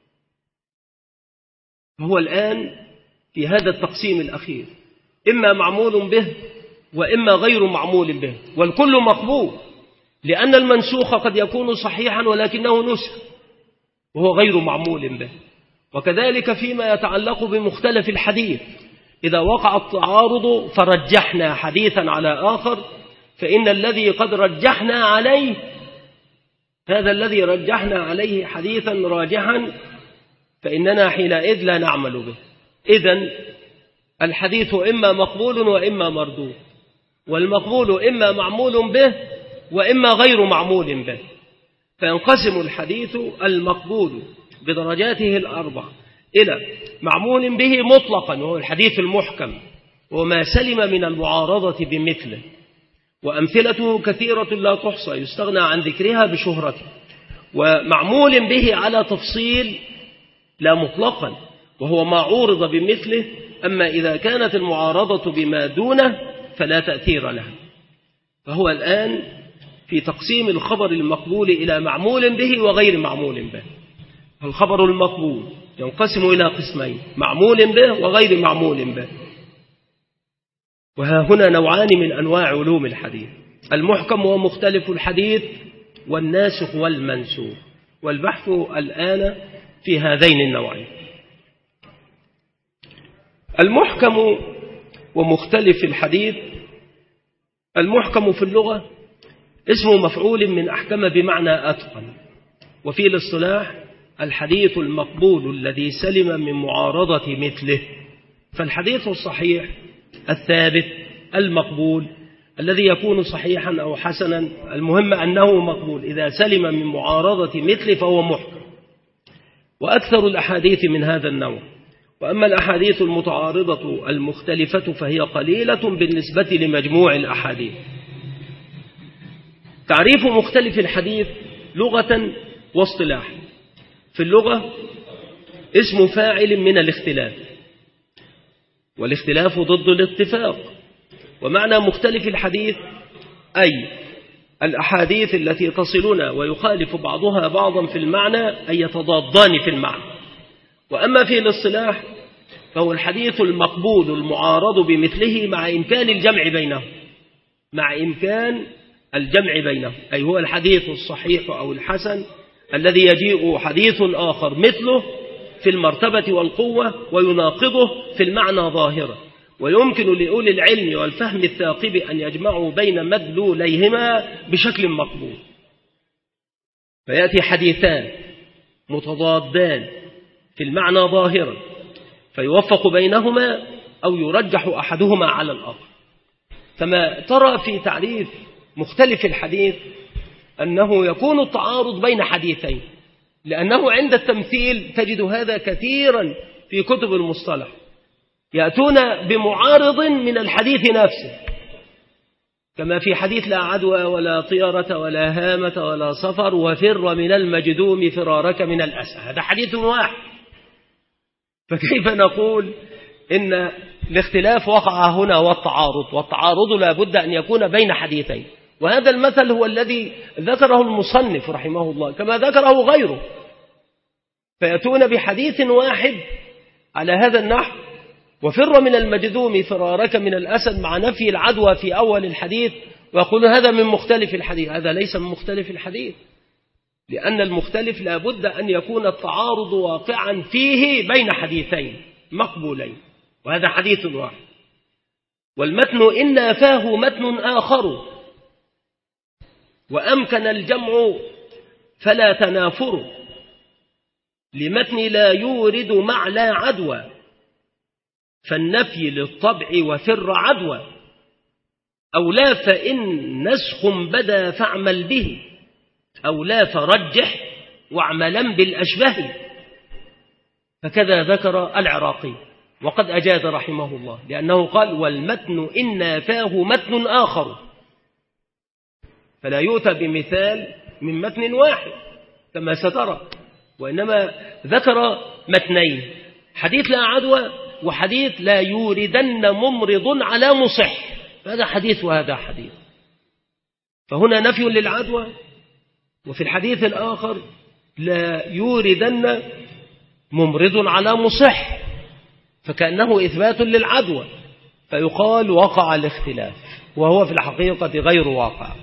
هو الآن في هذا التقسيم الأخير إما معمول به وإما غير معمول به، والكل مقبول، لأن المنسوخ قد يكون صحيحا ولكنه نسخ وهو غير معمول به. وكذلك فيما يتعلق بمختلف الحديث، إذا وقع التعارض فرجحنا حديثا على آخر، فإن الذي قد رجحنا عليه هذا الذي رجحنا عليه حديثا راجحا فإننا حينئذ لا نعمل به. إذن الحديث إما مقبول وإما مردود، والمقبول إما معمول به وإما غير معمول به. فينقسم الحديث المقبول بدرجاته الأربع إلى معمول به مطلقا، وهو الحديث المحكم وما سلم من المعارضة بمثله، وأمثلته كثيرة لا تحصى يستغنى عن ذكرها بشهرته. ومعمول به على تفصيل لا مطلقا، وهو ما عورض بمثله. أما إذا كانت المعارضة بما دونه فلا تأثير لها. فهو الآن في تقسيم الخبر المقبول إلى معمول به وغير معمول به. الخبر المقبول ينقسم إلى قسمين: معمول به وغير معمول به. وها هنا نوعان من أنواع علوم الحديث: المحكم ومختلف الحديث، والناسخ والمنسوخ. والبحث الآن في هذين النوعين. المحكم ومختلف الحديث. المحكم في اللغة اسم مفعول من أحكم بمعنى أتقن، وفي الاصطلاح الحديث المقبول الذي سلم من معارضة مثله. فالحديث الصحيح الثابت المقبول الذي يكون صحيحا أو حسنا، المهم أنه مقبول، إذا سلم من معارضة مثله فهو محكم. وأكثر الأحاديث من هذا النوع. وأما الأحاديث المتعارضة المختلفة فهي قليلة بالنسبة لمجموع الأحاديث. تعريف مختلف الحديث لغة واصطلاح. في اللغة اسم فاعل من الاختلاف، والاختلاف ضد الاتفاق. ومعنى مختلف الحديث أي الأحاديث التي تصلنا ويخالف بعضها بعضا في المعنى، أي يتضادان في المعنى. وأما في الاصطلاح فهو الحديث المقبول المعارض بمثله مع إمكان الجمع بينه مع إمكان الجمع بينه أي هو الحديث الصحيح أو الحسن الذي يجيء حديث آخر مثله في المرتبة والقوة ويناقضه في المعنى ظاهرا، ويمكن لأولي العلم والفهم الثاقب أن يجمعوا بين مدلوليهما بشكل مقبول. فيأتي حديثان متضادان في المعنى ظاهرا فيوفق بينهما أو يرجح أحدهما على الآخر. كما ترى في تعريف مختلف الحديث أنه يكون التعارض بين حديثين، لأنه عند التمثيل تجد هذا كثيرا في كتب المصطلح، يأتون بمعارض من الحديث نفسه، كما في حديث لا عدوى ولا طيرة ولا هامة ولا صفر وفر من المجدوم فرارك من الأسى. هذا حديث واحد، فكيف نقول إن الاختلاف وقع هنا والتعارض؟ والتعارض لا بد أن يكون بين حديثين. وهذا المثل هو الذي ذكره المصنف رحمه الله كما ذكره غيره، فيأتون بحديث واحد على هذا النحو: وفر من المجدوم فرارك من الأسد، مع نفي العدوى في أول الحديث، ويقول هذا من مختلف الحديث. هذا ليس من مختلف الحديث، لأن المختلف لا بد أن يكون التعارض واقعا فيه بين حديثين مقبولين، وهذا حديث واحد. والمتن إن نافاه متن آخر وأمكن الجمع فلا تنافر، لمتن لا يورد مع لا عدوى، فالنفي للطبع وفر عدوى، أو لا فإن نسخ بدا فاعمل به، أو لا فرجح واعملا بالأشبه. فكذا ذكر العراقي، وقد أجاد رحمه الله، لأنه قال: والمتن إن نافاه متن آخر، فلا يؤتى بمثال من متن واحد كما سترى، وإنما ذكر متنين: حديث لا عدوى وحديث لا يوردن ممرض على مصح. هذا حديث وهذا حديث، فهنا نفي للعدوى، وفي الحديث الآخر لا يوردن ممرض على مصح، فكأنه إثبات للعدوى، فيقال وقع الاختلاف، وهو في الحقيقة غير واقع.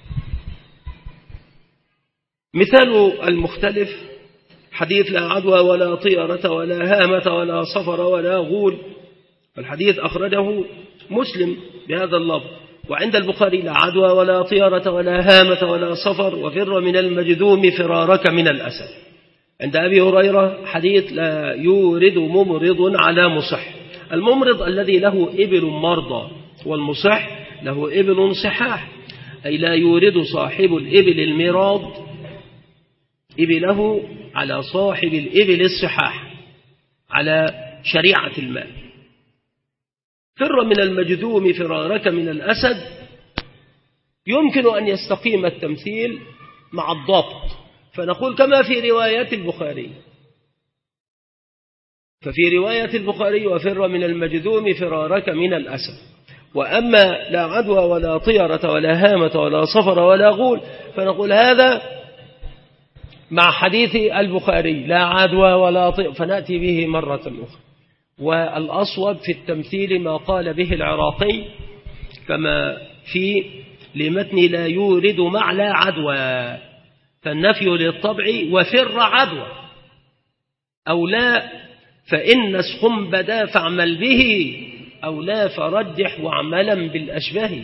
مثال المختلف: حديث لا عدوى ولا طيرة ولا هامة ولا صفر ولا غول. الحديث أخرجه مسلم بهذا اللفظ، وعند البخاري: لا عدوى ولا طيرة ولا هامة ولا صفر وفر من المجدوم فرارك من الأسد. عند أبي هريرة حديث لا يورد ممرض على مصح. الممرض الذي له إبل مرضى، والمصح له إبل صحاح، أي لا يورد صاحب الإبل المراض إبله على صاحب الإبل الصحاح على شريعة الماء. فر من المجدوم فرارك من الأسد، يمكن أن يستقيم التمثيل مع الضبط، فنقول كما في روايات البخاري: ففي رواية البخاري وفر من المجذوم فرارك من الأسد. وأما لا عدوى ولا طيرة ولا هامة ولا صفر ولا غول فنقول هذا مع حديث البخاري لا عدوى ولا طيرة، فنأتي به مرة أخرى. والأصوب في التمثيل ما قال به العراقي كما في لمتن لا يورد مع لا عدوى، فالنفي للطبع وفر عدوى أو لا فإن نسخ بدا فاعمل به أو لا فرجح وعملا بالأشباه.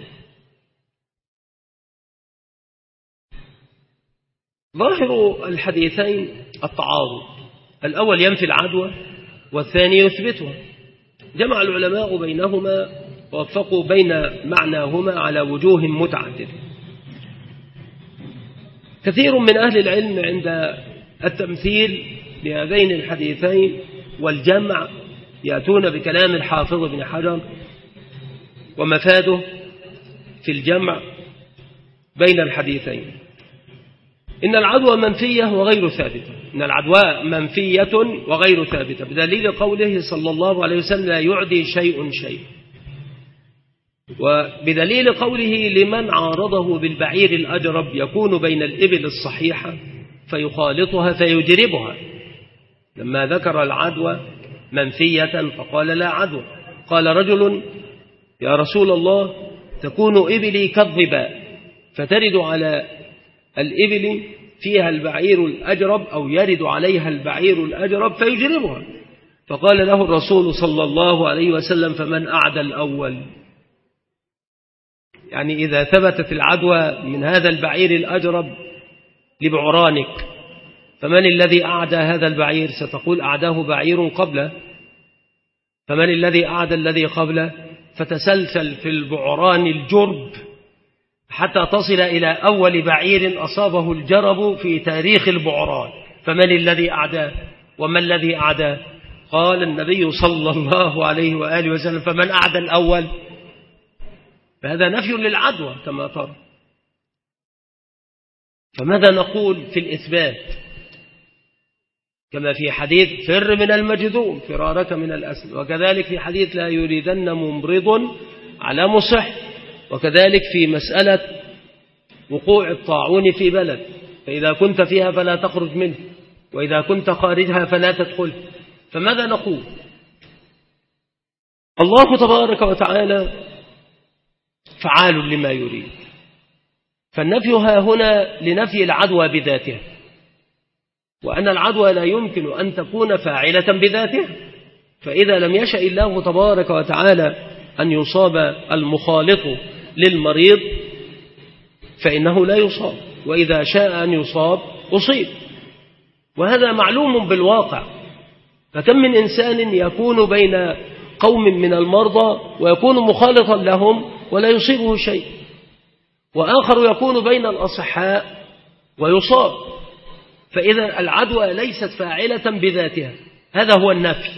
ظاهر الحديثين التعارض، الأول ينفي العدوى والثاني يثبتها. جمع العلماء بينهما ووفقوا بين معناهما على وجوه متعددة. كثير من أهل العلم عند التمثيل بهذين الحديثين والجمع يأتون بكلام الحافظ بن حجر ومفاده في الجمع بين الحديثين. إن العدوى منفية وغير ثابتة، إن العدوى منفية وغير ثابتة بدليل قوله صلى الله عليه وسلم لا يعدي شيء شيء، وبدليل قوله لمن عارضه بالبعير الأجرب يكون بين الإبل الصحيحة فيخالطها فيجربها. لما ذكر العدوى منفية فقال لا عدوى، قال رجل يا رسول الله تكون إبلي كالظباء فترد على الإبل فيها البعير الأجرب أو يرد عليها البعير الأجرب فيجربها، فقال له الرسول صلى الله عليه وسلم فمن أعدى الأول؟ يعني إذا ثبتت العدوى من هذا البعير الأجرب لبعرانك فمن الذي أعدى هذا البعير؟ ستقول أعداه بعير قبله، فمن الذي أعدى الذي قبله؟ فتسلسل في البعران الجرب حتى تصل إلى أول بعير أصابه الجرب في تاريخ البعران، فمن الذي أعداه وما الذي أعداه؟ قال النبي صلى الله عليه وآله وسلم فمن أعدى الأول؟ فهذا نفي للعدوى كما ترى. فماذا نقول في الإثبات؟ كما في حديث فر من المجذوم فرارك من الأسد، وكذلك في حديث لا يريدن ممرض على مصح، وكذلك في مسألة وقوع الطاعون في بلد فإذا كنت فيها فلا تخرج منه وإذا كنت خارجها فلا تدخل. فماذا نقول؟ الله تبارك وتعالى فعال لما يريد، فالنفي ها هنا لنفي العدوى بذاتها، وأن العدوى لا يمكن أن تكون فاعلة بذاتها، فإذا لم يشأ الله تبارك وتعالى أن يصاب المخالط للمريض فإنه لا يصاب، وإذا شاء أن يصاب أصيب، وهذا معلوم بالواقع. فكم من إنسان يكون بين قوم من المرضى ويكون مخالطا لهم ولا يصيبه شيء، وآخر يكون بين الأصحاء ويصاب. فإذا العدوى ليست فاعلة بذاتها، هذا هو النفي.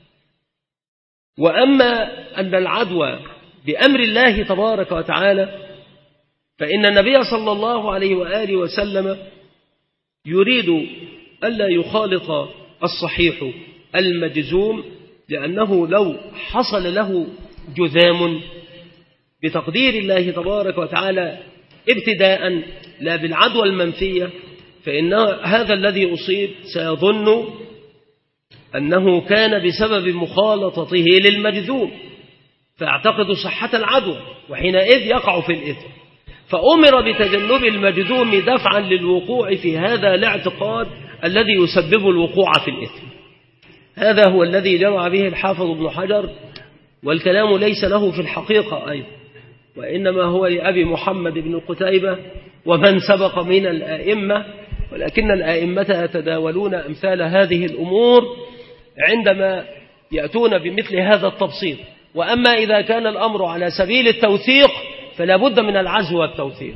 وأما أن العدوى بأمر الله تبارك وتعالى فإن النبي صلى الله عليه وآله وسلم يريد ألا يخالط الصحيح المجزوم، لأنه لو حصل له جذام بتقدير الله تبارك وتعالى ابتداء لا بالعدوى المنفية فإن هذا الذي أصيب سيظن أنه كان بسبب مخالطته للمجذوم فاعتقد صحة العدوى، وحينئذ يقع في الإثم. فأمر بتجنب المجذوم دفعا للوقوع في هذا الاعتقاد الذي يسبب الوقوع في الإثم. هذا هو الذي جمع به الحافظ ابن حجر، والكلام ليس له في الحقيقة أيضا، وإنما هو لأبي محمد بن قتيبة ومن سبق من الآئمة، ولكن الآئمة يتداولون أمثال هذه الأمور عندما يأتون بمثل هذا التبسيط. وأما إذا كان الأمر على سبيل التوثيق فلا بد من العزو والتوثيق.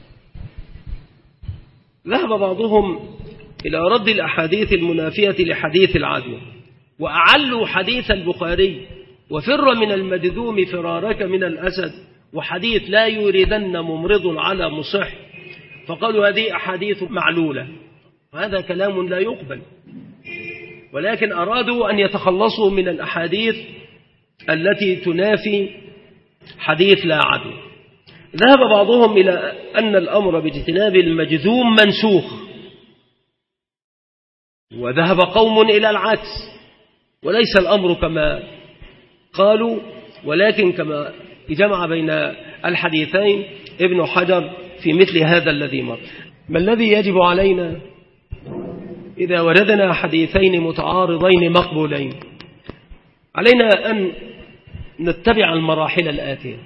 ذهب بعضهم إلى رد الأحاديث المنافية لحديث العدوى، وأعلوا حديث البخاري وفر من المجذوم فرارك من الأسد وحديث لا يريدن ممرض على مصح، فقالوا هذه أحاديث معلولة، وهذا كلام لا يقبل. ولكن أرادوا أن يتخلصوا من الأحاديث التي تنافي حديث لا عدو. ذهب بعضهم إلى أن الأمر باجتناب المجذوم منسوخ، وذهب قوم إلى العكس، وليس الأمر كما قالوا، ولكن كما جمع بين الحديثين ابن حجر في مثل هذا الذي مر. ما الذي يجب علينا إذا وردنا حديثين متعارضين مقبولين؟ علينا أن نتبع المراحل الآتية.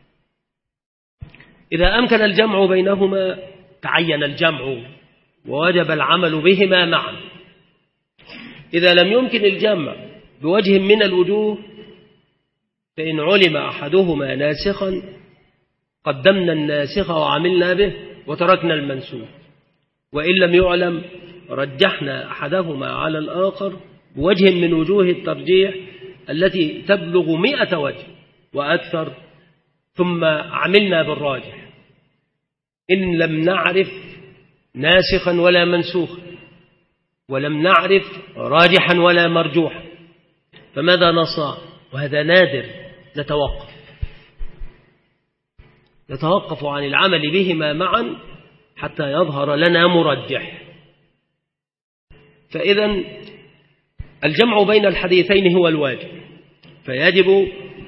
إذا أمكن الجمع بينهما تعين الجمع ووجب العمل بهما معا. إذا لم يمكن الجمع بوجه من الوجوه فإن علم أحدهما ناسخا قدمنا الناسخ وعملنا به وتركنا المنسوخ، وإن لم يعلم رجحنا أحدهما على الآخر بوجه من وجوه الترجيح التي تبلغ مئة وجه وأكثر، ثم عملنا بالراجح إن لم نعرف ناسخا ولا منسوخا، ولم نعرف راجحا ولا مرجوحا، فماذا نصنع؟ وهذا نادر. نتوقف نتوقف عن العمل بهما معا حتى يظهر لنا مرجح. فإذا الجمع بين الحديثين هو الواجب، فيجب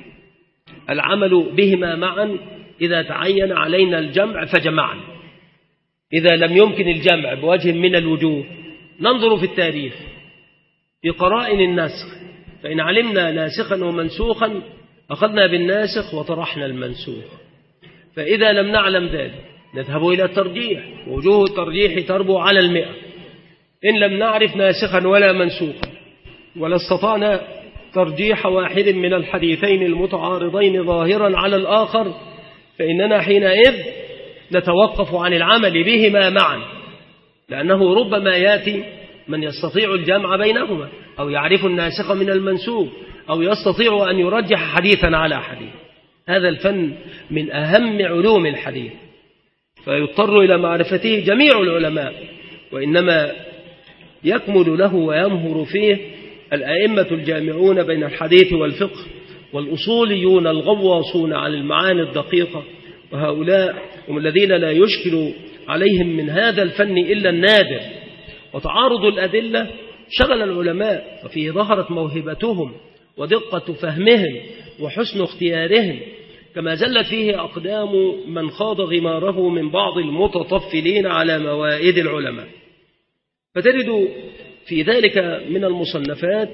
العمل بهما معا. إذا تعين علينا الجمع فجمعنا. إذا لم يمكن الجمع بوجه من الوجوه ننظر في التاريخ في قرائن النسخ، فإن علمنا ناسخا ومنسوخا أخذنا بالناسخ وطرحنا المنسوخ. فإذا لم نعلم ذلك نذهب إلى الترجيح، ووجوه الترجيح تربو على المئة. إن لم نعرف ناسخا ولا منسوخا ولا استطعنا ترجيح واحد من الحديثين المتعارضين ظاهرا على الآخر فإننا حينئذ نتوقف عن العمل بهما معا، لأنه ربما يأتي من يستطيع الجمع بينهما أو يعرف الناسخ من المنسوخ أو يستطيع أن يرجح حديثا على حديث. هذا الفن من أهم علوم الحديث، فيضطر إلى معرفته جميع العلماء، وإنما يكمل له ويمهر فيه الأئمة الجامعون بين الحديث والفقه والأصوليون الغواصون على المعاني الدقيقة، وهؤلاء هم الذين لا يشكل عليهم من هذا الفن إلا النادر. وتعارض الأدلة شغل العلماء، وفيه ظهرت موهبتهم ودقة فهمهم وحسن اختيارهم، كما زلت فيه أقدام من خاض غماره من بعض المتطفلين على موائد العلماء. فتجد في ذلك من المصنفات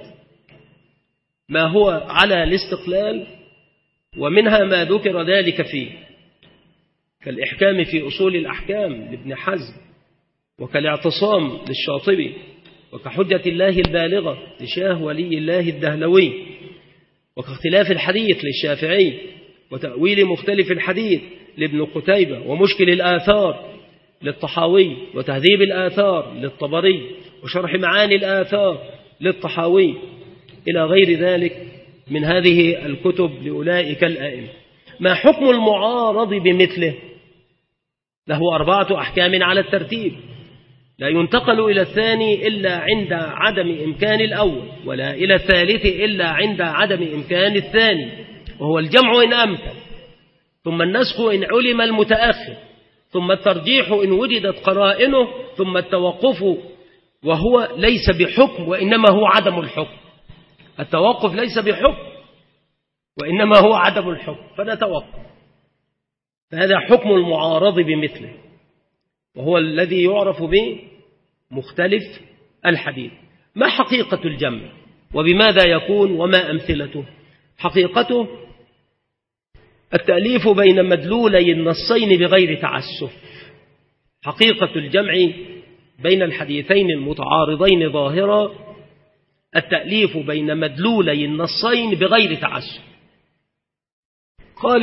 ما هو على الاستقلال، ومنها ما ذكر ذلك فيه كالإحكام في أصول الأحكام لابن حزم، وكالاعتصام للشاطبي، وكحجة الله البالغة لشاه ولي الله الدهلوي، وكاختلاف الحديث للشافعي، وتأويل مختلف الحديث لابن قتيبة، ومشكل الآثار للطحاوي، وتهذيب الآثار للطبري، وشرح معاني الآثار للطحاوي، إلى غير ذلك من هذه الكتب لأولئك الأئمة. ما حكم المعارض بمثله؟ له أربعة أحكام على الترتيب، لا ينتقل إلى الثاني إلا عند عدم إمكان الأول، ولا إلى الثالث إلا عند عدم إمكان الثاني، وهو الجمع إن أمكن، ثم النسخ إن علم المتأخر، ثم الترجيح إن وجدت قرائنه، ثم التوقف وهو ليس بحكم وإنما هو عدم الحكم. التوقف ليس بحكم وإنما هو عدم الحكم، فنتوقف. فهذا حكم المعارض بمثله، وهو الذي يعرف به مختلف الحديث. ما حقيقة الجمع وبماذا يكون وما أمثلته؟ حقيقته التأليف بين مدلولي النصين بغير تعسف. حقيقة الجمع بين الحديثين المتعارضين ظاهرا التأليف بين مدلولي النصين بغير تعسف. قال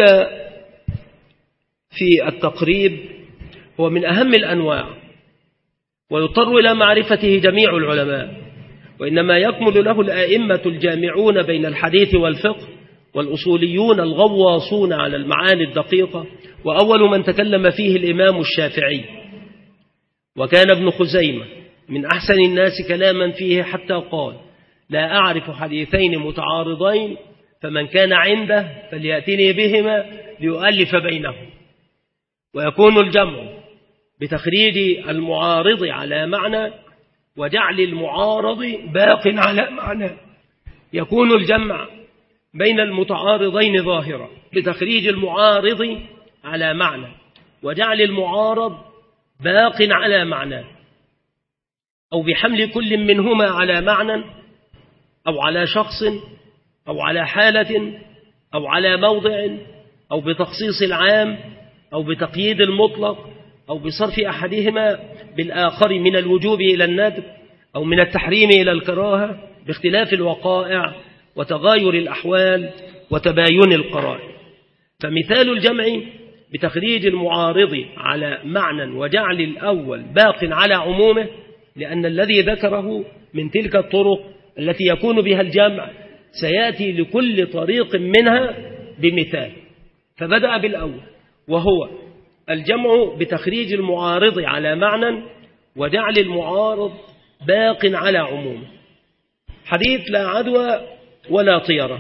في التقريب: هو من أهم الأنواع، ويضطر إلى معرفته جميع العلماء، وإنما يكمل له الآئمة الجامعون بين الحديث والفقه والأصوليون الغواصون على المعاني الدقيقة. وأول من تكلم فيه الإمام الشافعي، وكان ابن خزيمة من أحسن الناس كلاما فيه، حتى قال: لا أعرف حديثين متعارضين فمن كان عنده فليأتني بهما ليؤلف بينهم. ويكون الجمع بتخريج المعارض على معنى وجعل المعارض باق على معنى. يكون الجمع بين المتعارضين ظاهرا بتخريج المعارض على معنى وجعل المعارض باق على معنى، أو بحمل كل منهما على معنى أو على شخص أو على حالة أو على موضع أو بتخصيص العام أو بتقييد المطلق أو بصرف أحدهما بالآخر من الوجوب إلى الندب أو من التحريم إلى الكراهة باختلاف الوقائع وتغاير الأحوال وتباين القرائن. فمثال الجمع بتخريج المعارض على معنى وجعل الأول باق على عمومه، لأن الذي ذكره من تلك الطرق التي يكون بها الجمع سيأتي لكل طريق منها بمثال. فبدأ بالأول وهو الجمع بتخريج المعارض على معنى وجعل المعارض باق على عمومه. حديث لا عدوى ولا طيرة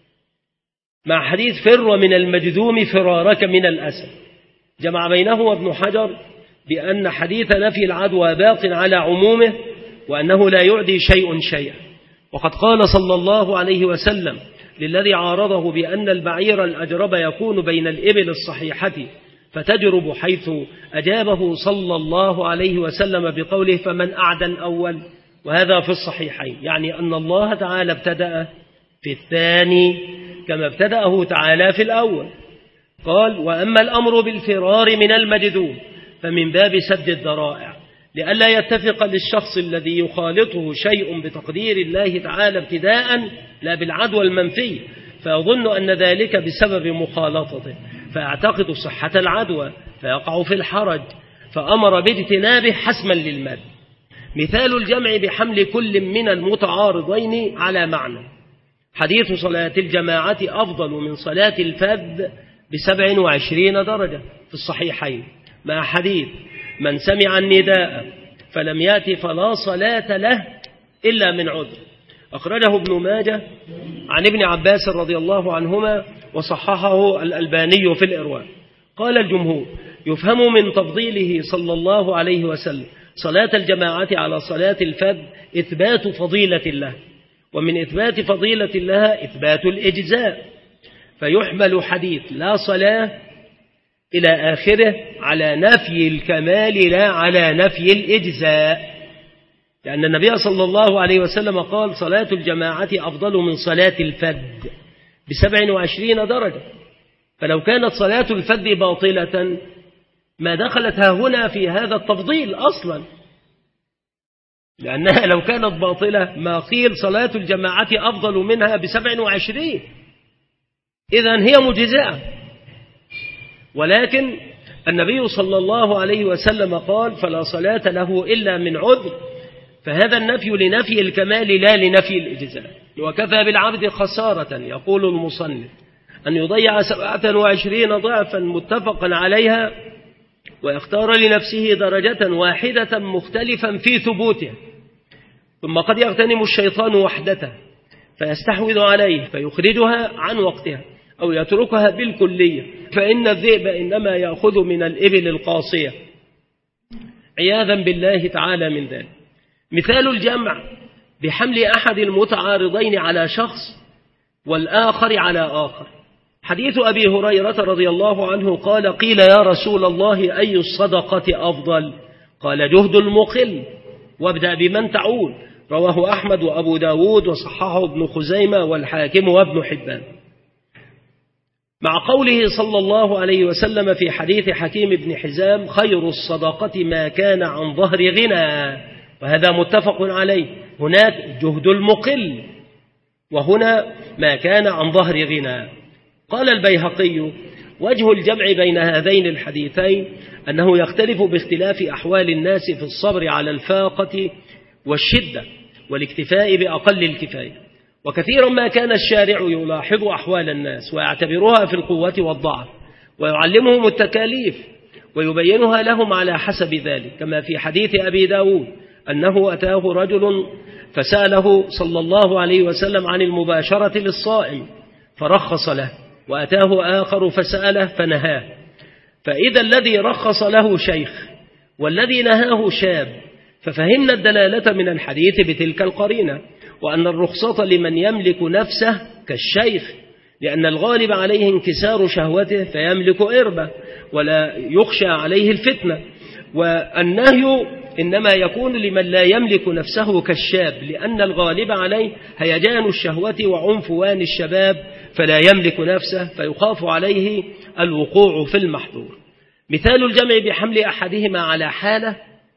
مع حديث فر من المجذوم فرارك من الأسد، جمع بينه ابن حجر بأن حديث نفي العدوى باق على عمومه وأنه لا يعدي شيء شيئا. وقد قال صلى الله عليه وسلم للذي عارضه بأن البعير الأجرب يكون بين الإبل الصحيحة فتجرب، حيث أجابه صلى الله عليه وسلم بقوله فمن أعدى الأول، وهذا في الصحيحين، يعني أن الله تعالى ابتدأ في الثاني كما ابتدأه تعالى في الأول. قال وأما الأمر بالفرار من المجذوم فمن باب سد الذرائع، لئلا يتفق للشخص الذي يخالطه شيء بتقدير الله تعالى ابتداء لا بالعدوى المنفي، فيظن أن ذلك بسبب مخالطته فيعتقد صحة العدوى فيقع في الحرج، فأمر باجتنابه حسما للمد. مثال الجمع بحمل كل من المتعارضين على معنى حديث صلاة الجماعة أفضل من صلاة الفذ بسبع وعشرين درجة في الصحيحين، مع حديث من سمع النداء فلم يأت فلا صلاة له إلا من عذر، أخرجه ابن ماجه عن ابن عباس رضي الله عنهما وصححه الألباني في الإرواء. قال الجمهور يفهم من تفضيله صلى الله عليه وسلم صلاة الجماعة على صلاة الفذ إثبات فضيلة الله، ومن إثبات فضيلة الله إثبات الإجزاء، فيحمل حديث لا صلاة إلى آخره على نفي الكمال لا على نفي الإجزاء، لأن النبي صلى الله عليه وسلم قال صلاة الجماعة أفضل من صلاة الفذ بسبع وعشرين درجة، فلو كانت صلاة الفذ باطلة ما دخلت هنا في هذا التفضيل أصلا، لأنها لو كانت باطلة ما قيل صلاة الجماعة أفضل منها بسبع وعشرين، إذن هي مجزئة. ولكن النبي صلى الله عليه وسلم قال فلا صلاة له إلا من عذر، فهذا النفي لنفي الكمال لا لنفي الإجزاء. وكفى بالعبد خسارة يقول المصنف أن يضيع سبعة وعشرين ضعفا متفقا عليها ويختار لنفسه درجة واحدة مختلفا في ثبوتها، ثم قد يغتنم الشيطان وحدته فيستحوذ عليه فيخرجها عن وقتها أو يتركها بالكلية، فإن الذئب إنما يأخذ من الإبل القاصية عياذا بالله تعالى من ذلك. مثال الجمع بحمل أحد المتعارضين على شخص والآخر على آخر حديث أبي هريرة رضي الله عنه قال قيل يا رسول الله أي الصدقة أفضل؟ قال جهد المقل وابدأ بمن تعول، رواه أحمد وأبو داود وصححه ابن خزيمة والحاكم وابن حبان. مع قوله صلى الله عليه وسلم في حديث حكيم بن حزام خير الصدقة ما كان عن ظهر غنى، وهذا متفق عليه، هناك جهد المقل وهنا ما كان عن ظهر غنى. قال البيهقي وجه الجمع بين هذين الحديثين أنه يختلف باختلاف أحوال الناس في الصبر على الفاقة والشدة والاكتفاء بأقل الكفاية، وكثيرا ما كان الشارع يلاحظ أحوال الناس ويعتبرها في القوة والضعف ويعلمهم التكاليف ويبينها لهم على حسب ذلك، كما في حديث أبي داود أنه أتاه رجل فسأله صلى الله عليه وسلم عن المباشرة للصائم فرخص له، وأتاه آخر فسأله فنهاه. فإذا الذي رخص له شيخ والذي نهاه شاب، ففهمنا الدلالة من الحديث بتلك القرينة، وأن الرخصة لمن يملك نفسه كالشيخ، لأن الغالب عليه انكسار شهوته فيملك إربة ولا يخشى عليه الفتنة، والنهي إنما يكون لمن لا يملك نفسه كالشاب، لأن الغالب عليه هيجان الشهوة وعنفوان الشباب فلا يملك نفسه فيخاف عليه الوقوع في المحظور. مثال الجمع بحمل أحدهما على حالة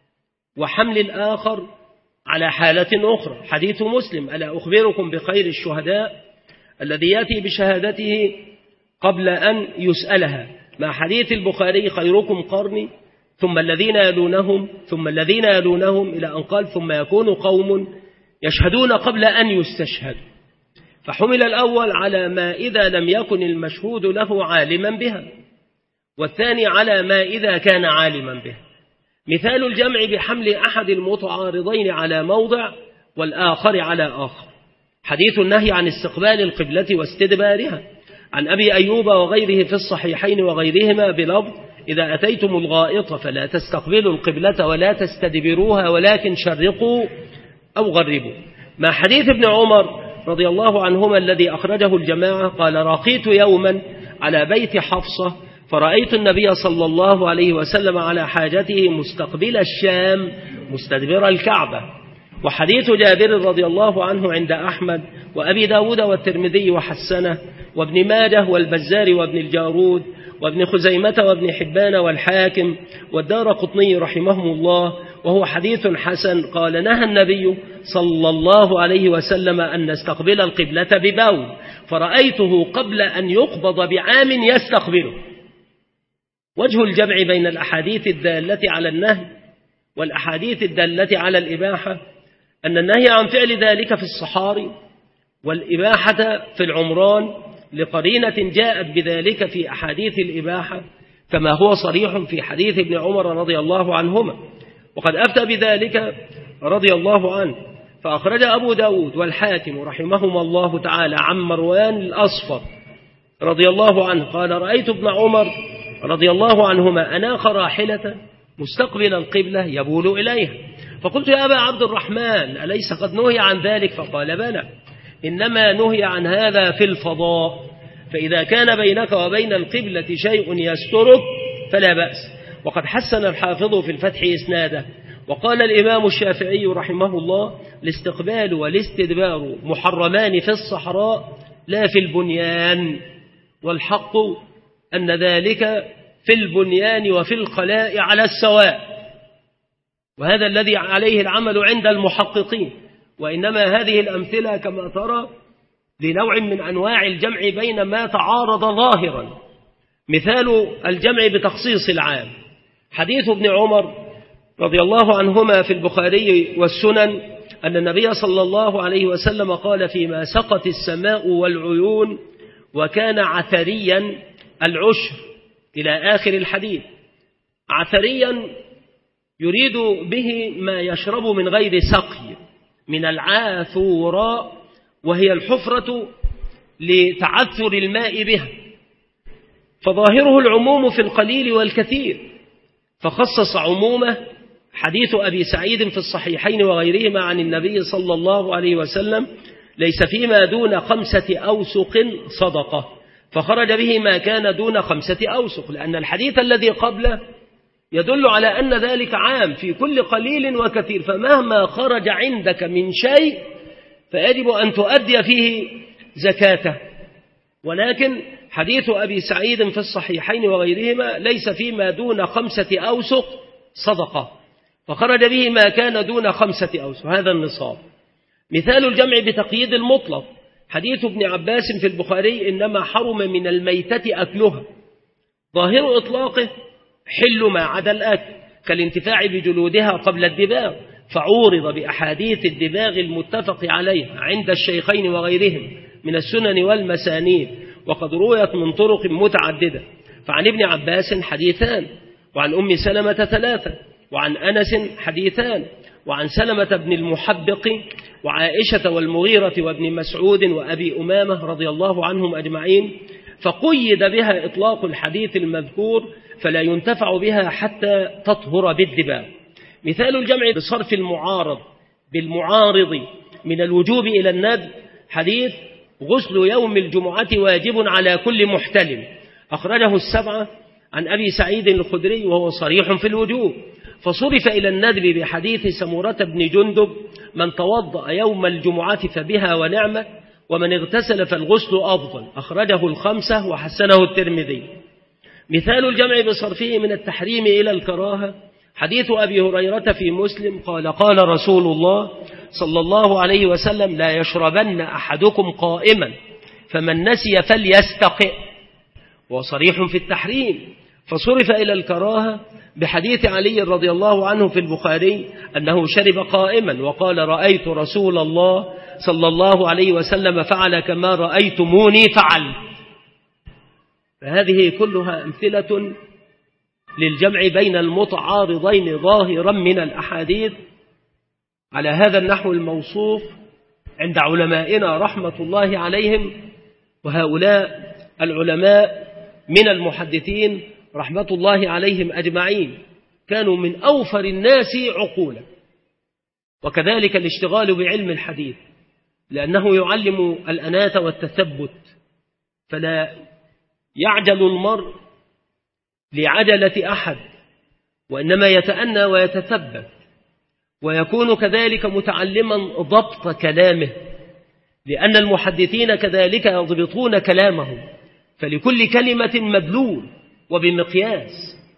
وحمل الآخر على حالة أخرى حديث مسلم: ألا أخبركم بخير الشهداء الذي يأتي بشهادته قبل أن يسألها، مع حديث البخاري: خيركم قرني ثم الذين يلونهم ثم الذين يلونهم، إلى أن قال: ثم يكون قوم يشهدون قبل أن يستشهدوا. فحمل الأول على ما إذا لم يكن المشهود له عالما بها، والثاني على ما إذا كان عالما بها. مثال الجمع بحمل أحد المتعارضين على موضع والآخر على آخر حديث النهي عن استقبال القبلة واستدبارها، عن أبي أيوب وغيره في الصحيحين وغيرهما بلفظ: إذا أتيتم الغائط فلا تستقبلوا القبلة ولا تستدبروها ولكن شرقوا أو غربوا. مع حديث ابن عمر رضي الله عنهما الذي أخرجه الجماعة قال: رقيت يوما على بيت حفصة فرأيت النبي صلى الله عليه وسلم على حاجته مستقبل الشام مستدبر الكعبة. وحديث جابر رضي الله عنه عند أحمد وأبي داود والترمذي وحسنه وابن ماجه والبزار وابن الجارود وابن خزيمة وابن حبان والحاكم والدار قطني رحمهم الله، وهو حديث حسن. قال: نهى النبي صلى الله عليه وسلم أن نستقبل القبلة ببول، فرأيته قبل أن يقبض بعام يستقبله. وجه الجمع بين الأحاديث الدالة على النهي والأحاديث الدالة على الإباحة أن النهي عن فعل ذلك في الصحاري والإباحة في العمران لقرينة جاءت بذلك في أحاديث الإباحة، كما هو صريح في حديث ابن عمر رضي الله عنهما، وقد أفتى بذلك رضي الله عنه. فأخرج أبو داود والحاكم رحمهما الله تعالى عن مروان الأصفر رضي الله عنه قال: رأيت ابن عمر رضي الله عنهما أناخ راحلة مستقبل القبلة يبول إليها، فقلت: يا أبا عبد الرحمن أليس قد نهي عن ذلك؟ فقال: بلى، إنما نهي عن هذا في الفضاء، فإذا كان بينك وبين القبلة شيء يسترك فلا بأس. وقد حسن الحافظ في الفتح إسناده. وقال الإمام الشافعي رحمه الله: الاستقبال والاستدبار محرمان في الصحراء لا في البنيان، والحق أن ذلك في البنيان وفي الخلاء على السواء، وهذا الذي عليه العمل عند المحققين. وإنما هذه الأمثلة كما ترى لنوع من أنواع الجمع بين ما تعارض ظاهرا. مثال الجمع بتخصيص العام حديث ابن عمر رضي الله عنهما في البخاري والسنن أن النبي صلى الله عليه وسلم قال: فيما سقت السماء والعيون وكان عثريا العشر، إلى آخر الحديث. عثريا يريد به ما يشرب من غير سقي من العاثوراء، وهي الحفرة لتعثر الماء بها، فظاهره العموم في القليل والكثير، فخصص عمومه حديث أبي سعيد في الصحيحين وغيرهما عن النبي صلى الله عليه وسلم: ليس فيما دون خمسة أوسق صدقة، فخرج به ما كان دون خمسة أوسق، لأن الحديث الذي قبله يدل على أن ذلك عام في كل قليل وكثير، فمهما خرج عندك من شيء فيجب أن تؤدي فيه زكاته. ولكن حديث أبي سعيد في الصحيحين وغيرهما: ليس فيما دون خمسة أوسق صدقة، فخرج به ما كان دون خمسة أوسق، هذا النصاب. مثال الجمع بتقييد المطلق حديث ابن عباس في البخاري: إنما حرم من الميتة أكلها، ظاهر إطلاقه حل ما عدا الأكل، كالانتفاع بجلودها قبل الدباغ، فعورض بأحاديث الدباغ المتفق عليها عند الشيخين وغيرهم من السنن والمسانيد، وقد رويت من طرق متعددة. فعن ابن عباس حديثان، وعن أم سلمة ثلاثة، وعن أنس حديثان، وعن سلمة بن المحبق وعائشة والمغيرة وابن مسعود وأبي أمامة رضي الله عنهم أجمعين، فقيد بها إطلاق الحديث المذكور فلا ينتفع بها حتى تطهر بالدباغ. مثال الجمع بصرف المعارض بالمعارض من الوجوب إلى الندب حديث غسل يوم الجمعة واجب على كل محتلم، أخرجه السبعة عن أبي سعيد الخدري وهو صريح في الوجوب، فصرف إلى الندب بحديث سمورة بن جندب من توضأ يوم الجمعة فبها ونعمة ومن اغتسل فالغسل أفضل، أخرجه الخمسة وحسنه الترمذي. مثال الجمع بصرفه من التحريم إلى الكراهة حديث أبي هريرة في مسلم قال قال رسول الله صلى الله عليه وسلم لا يشربن أحدكم قائما فمن نسي فليستقئ، وصريح في التحريم، فصرف إلى الكراهة بحديث علي رضي الله عنه في البخاري أنه شرب قائما وقال رأيت رسول الله صلى الله عليه وسلم فعل كما رأيتموني فعلت. فهذه كلها أمثلة للجمع بين المتعارضين ظاهرا من الأحاديث على هذا النحو الموصوف عند علمائنا رحمة الله عليهم، وهؤلاء العلماء من المحدثين رحمة الله عليهم أجمعين كانوا من أوفر الناس عقولا، وكذلك الاشتغال بعلم الحديث لأنه يعلم الأناة والتثبت، فلا يعجل المرء لعجلة أحد وإنما يتأنى ويتثبت، ويكون كذلك متعلما ضبط كلامه، لأن المحدثين كذلك يضبطون كلامهم، فلكل كلمة مدلول وبمقياس.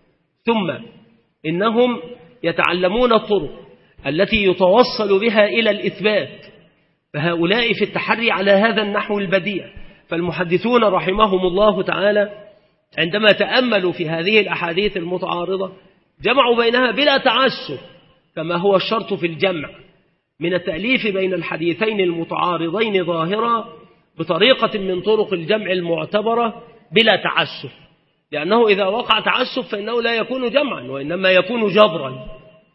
ثم إنهم يتعلمون الطرق التي يتوصل بها إلى الإثبات، فهؤلاء في التحري على هذا النحو البديع. فالمحدثون رحمهم الله تعالى عندما تأملوا في هذه الأحاديث المتعارضة جمعوا بينها بلا تعسف كما هو الشرط في الجمع من التأليف بين الحديثين المتعارضين ظاهرا بطريقة من طرق الجمع المعتبرة بلا تعسف، لأنه إذا وقع تعسف فإنه لا يكون جمعا وإنما يكون جبرا.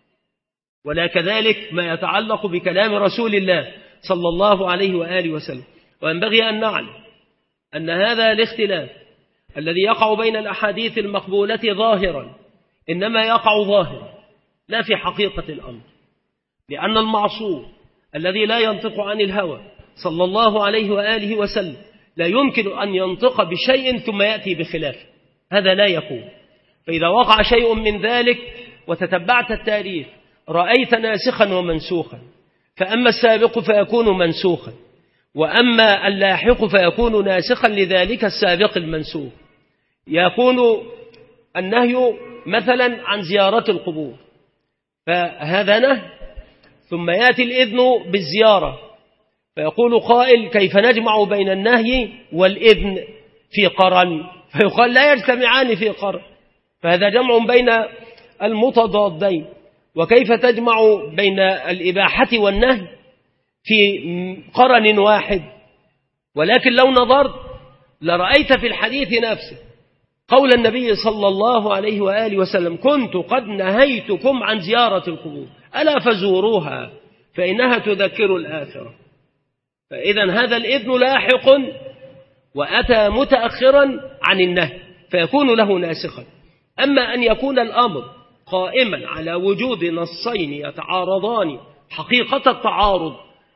ولا كذلك ما يتعلق بكلام رسول الله صلى الله عليه وآله وسلم. وينبغي أن نعلم أن هذا الاختلاف الذي يقع بين الأحاديث المقبولة ظاهرا إنما يقع ظاهرا لا في حقيقة الأمر، لأن المعصوم الذي لا ينطق عن الهوى صلى الله عليه وآله وسلم لا يمكن أن ينطق بشيء ثم يأتي بخلافه، هذا لا يكون. فإذا وقع شيء من ذلك وتتبعت التاريخ رأيت ناسخا ومنسوخا، فأما السابق فيكون منسوخا وأما اللاحق فيكون ناسخا لذلك السابق المنسوخ. يكون النهي مثلا عن زيارة القبور فهذا نهي، ثم يأتي الإذن بالزيارة فيقول قائل كيف نجمع بين النهي والإذن في قرن، فيقال لا يجتمعان في قرن، فهذا جمع بين المتضادين. وكيف تجمع بين الإباحة والنهي في قرن واحد؟ ولكن لو نظرت لرأيت في الحديث نفسه قول النبي صلى الله عليه وآله وسلم كنت قد نهيتكم عن زيارة القبور ألا فزوروها فإنها تذكر الآخرة. فإذا هذا الإذن لاحق وأتى متأخرا عن النهي فيكون له ناسخا. أما أن يكون الأمر قائما على وجود نصين يتعارضان حقيقة التعارض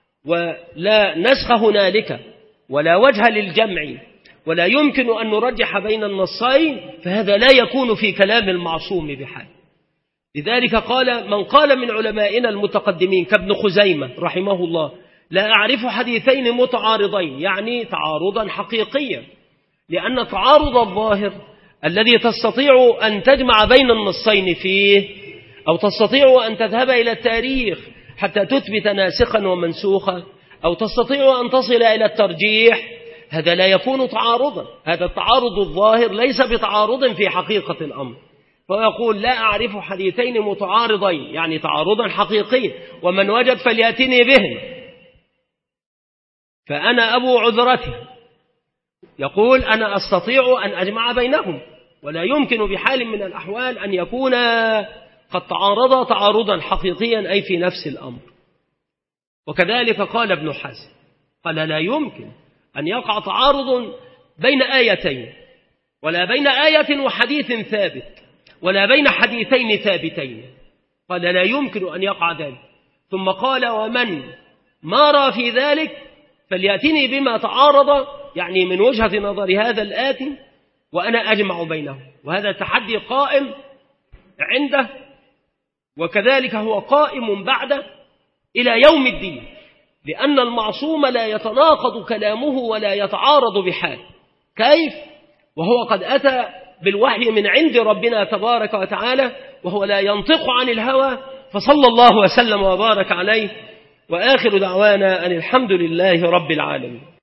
ولا نسخ هنالك ولا وجه للجمع ولا يمكن أن نرجح بين النصين، فهذا لا يكون في كلام المعصوم بحال. لذلك قال من قال من علمائنا المتقدمين كابن خزيمة رحمه الله لا أعرف حديثين متعارضين، يعني تعارضا حقيقيا، لأن تعارض الظاهر الذي تستطيع أن تجمع بين النصين فيه أو تستطيع أن تذهب إلى التاريخ حتى تثبت ناسخا ومنسوخا أو تستطيع أن تصل إلى الترجيح، هذا لا يكون تعارضا. هذا التعارض الظاهر ليس بتعارض في حقيقة الأمر. فيقول لا أعرف حديثين متعارضين يعني تعارضا حقيقيا، ومن وجد فليأتني بهم فأنا أبو عذرته. يقول أنا أستطيع أن أجمع بينهم، ولا يمكن بحال من الأحوال أن يكون قد تعارضا تعارضا حقيقيا أي في نفس الأمر. وكذلك قال ابن حزم، قال لا يمكن أن يقع تعارض بين آيتين، ولا بين آية وحديث ثابت، ولا بين حديثين ثابتين، قال لا يمكن أن يقع ذلك. ثم قال ومن مار في ذلك فليأتني بما تعارض، يعني من وجهة نظر هذا الآتي، وأنا أجمع بينه. وهذا تحدي قائم عنده، وكذلك هو قائم بعده إلى يوم الدين، لأن المعصوم لا يتناقض كلامه ولا يتعارض بحال. كيف وهو قد أتى بالوحي من عند ربنا تبارك وتعالى، وهو لا ينطق عن الهوى، فصلى الله وسلم وبارك عليه. وآخر دعوانا أن الحمد لله رب العالمين.